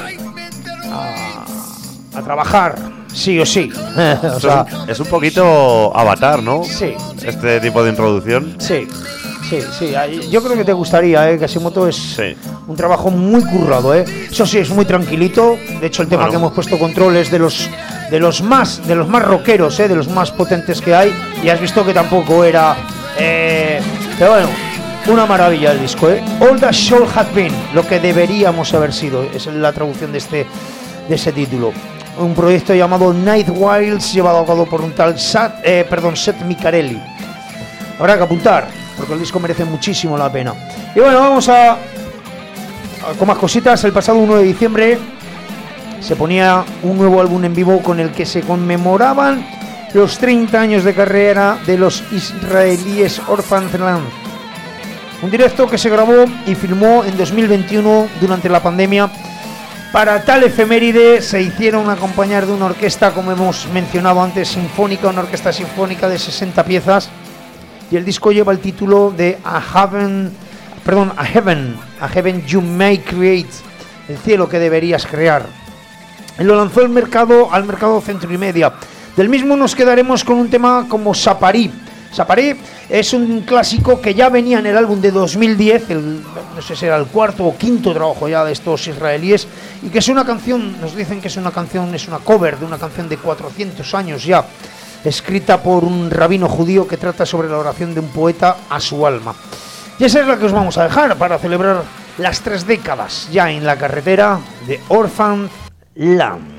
a trabajar, sí o sí. O sea, es, un, es un poquito Avatar, ¿no? Sí. Este tipo de introducción. Sí, sí, sí. Yo creo que te gustaría, ¿eh? Kasimoto es Sí. un trabajo muy currado, ¿eh? Eso sí, es muy tranquilito. De hecho, el tema Bueno. que hemos puesto control es de los de los más de los más rockeros, ¿eh? De los más potentes que hay. Y has visto que tampoco era... Eh, pero bueno, una maravilla el disco, ¿eh? All That Should Have Been, lo que deberíamos haber sido. Es la traducción de este de ese título. Un proyecto llamado Night Wiles, llevado a cabo por un tal Sat, eh, perdón, Seth Micarelli. Habrá que apuntar, porque el disco merece muchísimo la pena. Y bueno, vamos a, a con más cositas. El pasado uno de diciembre se ponía un nuevo álbum en vivo con el que se conmemoraban los treinta años de carrera de los israelíes Orphaned Land. Un directo que se grabó y filmó en dos mil veintiuno durante la pandemia. Para tal efeméride se hicieron acompañar de una orquesta, como hemos mencionado antes, sinfónica, una orquesta sinfónica de sesenta piezas, y el disco lleva el título de A Heaven, perdón, A Heaven, A Heaven You May Create, el cielo que deberías crear. Y lo lanzó el mercado, al mercado Centro y Media. Del mismo nos quedaremos con un tema como Saparí. Saparí es un clásico que ya venía en el álbum de dos mil diez, el, no sé si era el cuarto o quinto trabajo ya de estos israelíes, y que es una canción, nos dicen que es una canción, es una cover de una canción de cuatrocientos años ya, escrita por un rabino judío que trata sobre la oración de un poeta a su alma. Y esa es la que os vamos a dejar para celebrar las tres décadas ya en la carretera de Orphaned Land.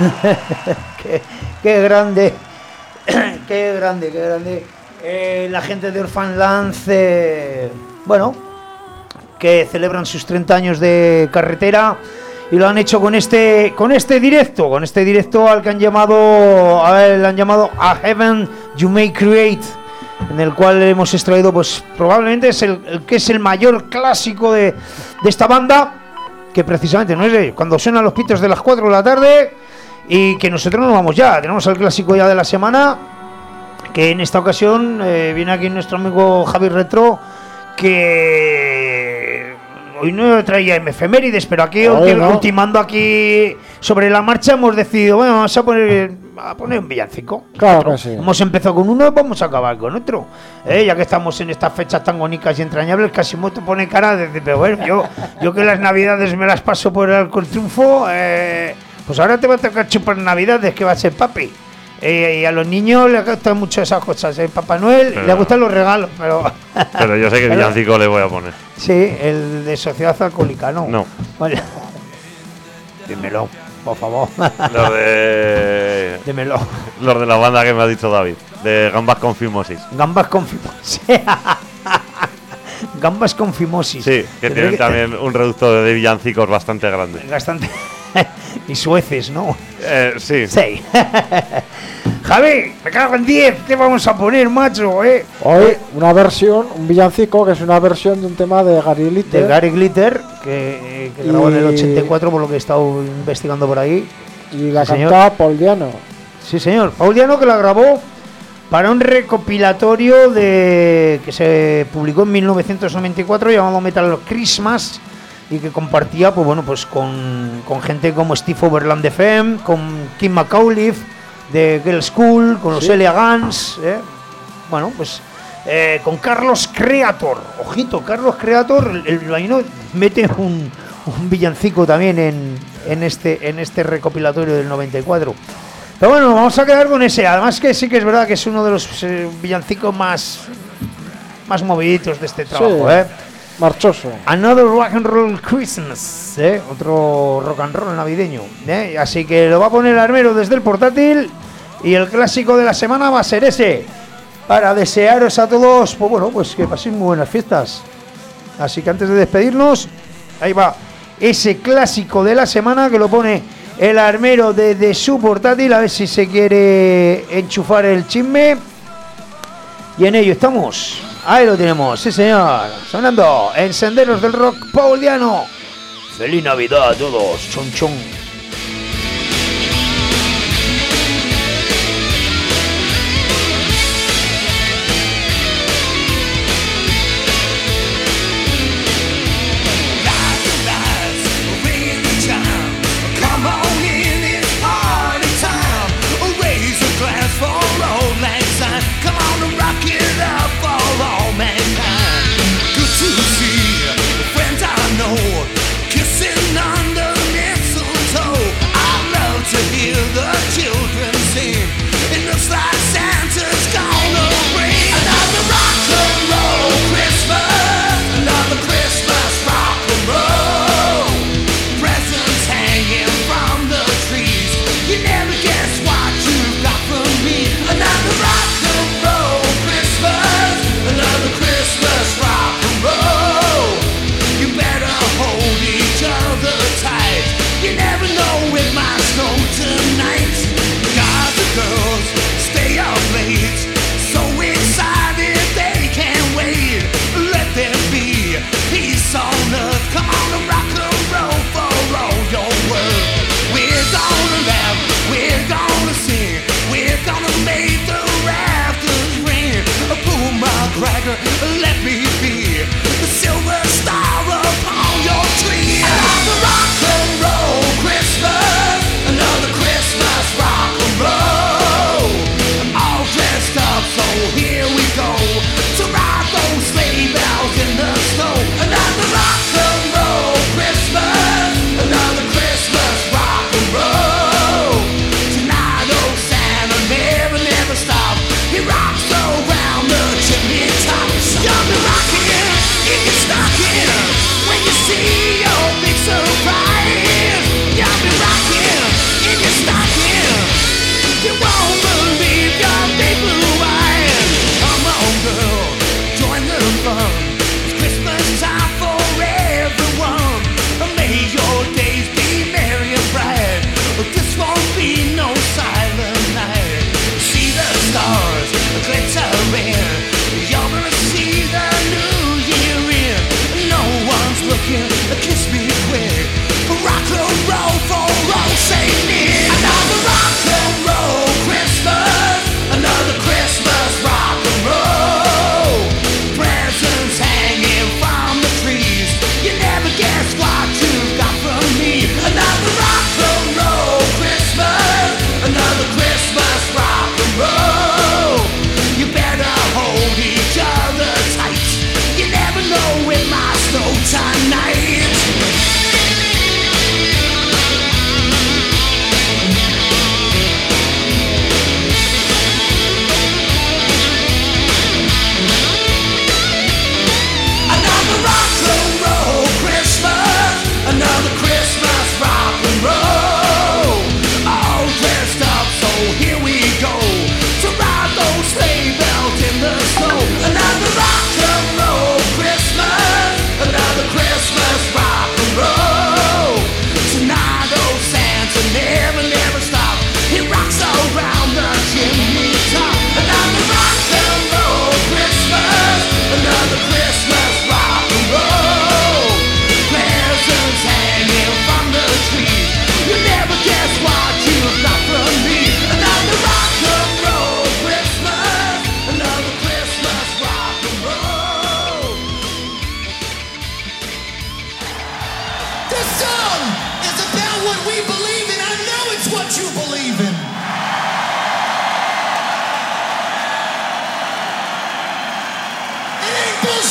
qué, qué grande, qué grande, qué grande. Eh, la gente de Orphanland, eh, bueno, que celebran sus treinta años de carretera y lo han hecho con este, con este directo, con este directo al que han llamado, a ver, le han llamado A Heaven You May Create, en el cual hemos extraído, pues probablemente es el, el que es el mayor clásico de, de esta banda, que precisamente no es cuando suenan los pitos de las cuatro de la tarde y que nosotros nos vamos ya, tenemos el clásico ya de la semana, que en esta ocasión eh, viene aquí nuestro amigo Javi Retro, que hoy no traía efemérides, pero aquí ulti- no. ultimando aquí sobre la marcha hemos decidido, bueno, vamos a poner a poner un villancico. Claro Otro. que sí. Hemos empezado con uno, vamos a acabar con otro. Eh, ya que estamos en estas fechas tan bonitas y entrañables, Casimoto pone cara de, de pero bueno, yo, yo que las navidades me las paso por el con triunfo, eh, pues ahora te va a tocar chupar navidades, que va a ser papi. Eh, y a los niños les gustan mucho esas cosas. El Papá Noel Pero- le gustan los regalos, pero. Pero yo sé que Pero- villancico le voy a poner. Sí, el de Sociedad Alcohólica, ¿no? No. Vale. Dímelo, por favor. Los de. Dímelo. Los de la banda que me ha dicho David. De Gambas con Fimosis. Gambas con fimosis. Gambas con fimosis. Sí, que Tendré tienen también un reducto de villancicos bastante grande. Bastante. Y sueces, ¿no? Eh, sí. Sí. Javi, me cago en diez. ¿Qué vamos a poner, macho, eh? Hoy una versión, un villancico que es una versión de un tema de Gary Glitter. De Gary Glitter, que, eh, que grabó en el Y- ochenta y cuatro, por lo que he estado investigando por ahí. Y la Sí, señor. cantaba Paul Diano. Sí, señor. Paul Diano, que la grabó para un recopilatorio de que se publicó en mil novecientos noventa y cuatro llamado Metal Christmas y que compartía, pues bueno, pues con, con gente como Steve Overland de F E M, con Kim McAuliffe de Girl School, con los Sí. Elia Guns, ¿eh? Bueno, pues eh, con Carlos Creator. Ojito, Carlos Creator, el, el vaino mete un, un villancico también en, en este en este recopilatorio del noventa y cuatro. Pero bueno, vamos a quedar con ese. Además que sí que es verdad que es uno de los eh, villancicos más más moviditos de este trabajo, Sí. ¿eh? Marchoso. Another Rock and Roll Christmas, ¿eh? Otro rock and roll navideño, ¿eh? Así que lo va a poner Armero desde el portátil y el clásico de la semana va a ser ese, para desearos a todos, pues bueno, pues que paséis muy buenas fiestas. Así que antes de despedirnos, ahí va ese clásico de la semana que lo pone el Armero desde su portátil, a ver si se quiere enchufar el chisme. Y en ello estamos. Ahí lo tenemos, sí señor. Sonando en Senderos del Rock Pauliano. Feliz Navidad a todos. Chon chon. Come on in, it's party time. Raise a glass for old lang syne. Come on and rock it up for all mankind. Good to see friends I know kissing under mistletoe. I love to hear the children sing. It looks like Santa's gonna bring another rock and roll Christmas, another Christmas rock and roll. Presents hanging from the trees. You never guess what you got from me. Another rock and roll Christmas, another Christmas rock and roll. You better hold each other tight. You never know it might snow tonight. Guys and girls stay up late, so excited they can't wait. Let there be peace on earth. Come on and rock and roll for all your world. We're gonna laugh, we're gonna sing, we're gonna make the rafters ring. Pull my cracker, let me be the silver star upon your tree. Another rock and roll Christmas, another Christmas rock and roll. All dressed up, so here we go to ride those sleigh bells in the snow. Another rock and roll Christmas, another Christmas rock and roll. Tonight, oh Santa never, never stop. He rocks around the chimney top. Young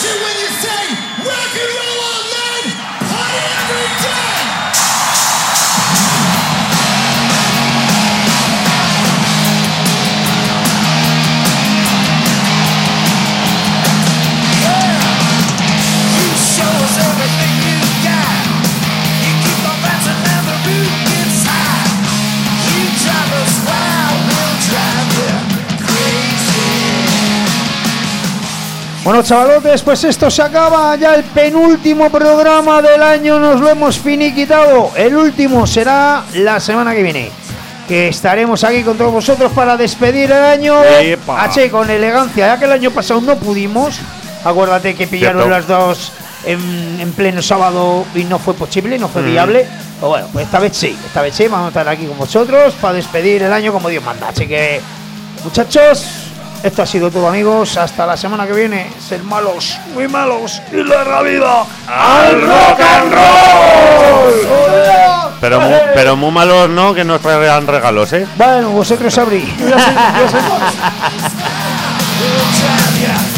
Bueno, chavalotes, pues esto se acaba ya el penúltimo programa del año, nos lo hemos finiquitado. El último será la semana que viene, que estaremos aquí con todos vosotros para despedir el año. Epa. H, con elegancia, ya que el año pasado no pudimos. Acuérdate que pillaron Cierto. las dos en, en pleno sábado y no fue posible, no fue Mm. viable. Pero bueno, pues esta vez sí, esta vez sí, vamos a estar aquí con vosotros para despedir el año como Dios manda. Así que, muchachos, esto ha sido todo, amigos. Hasta la semana que viene. Ser malos, muy malos y larga vida ¡Al rock and roll! Pero, mu- pero muy malos no, que nos traigan regalos, ¿eh? Bueno, vosotros sabréis. Yo soy- yo soy- We'll drive ya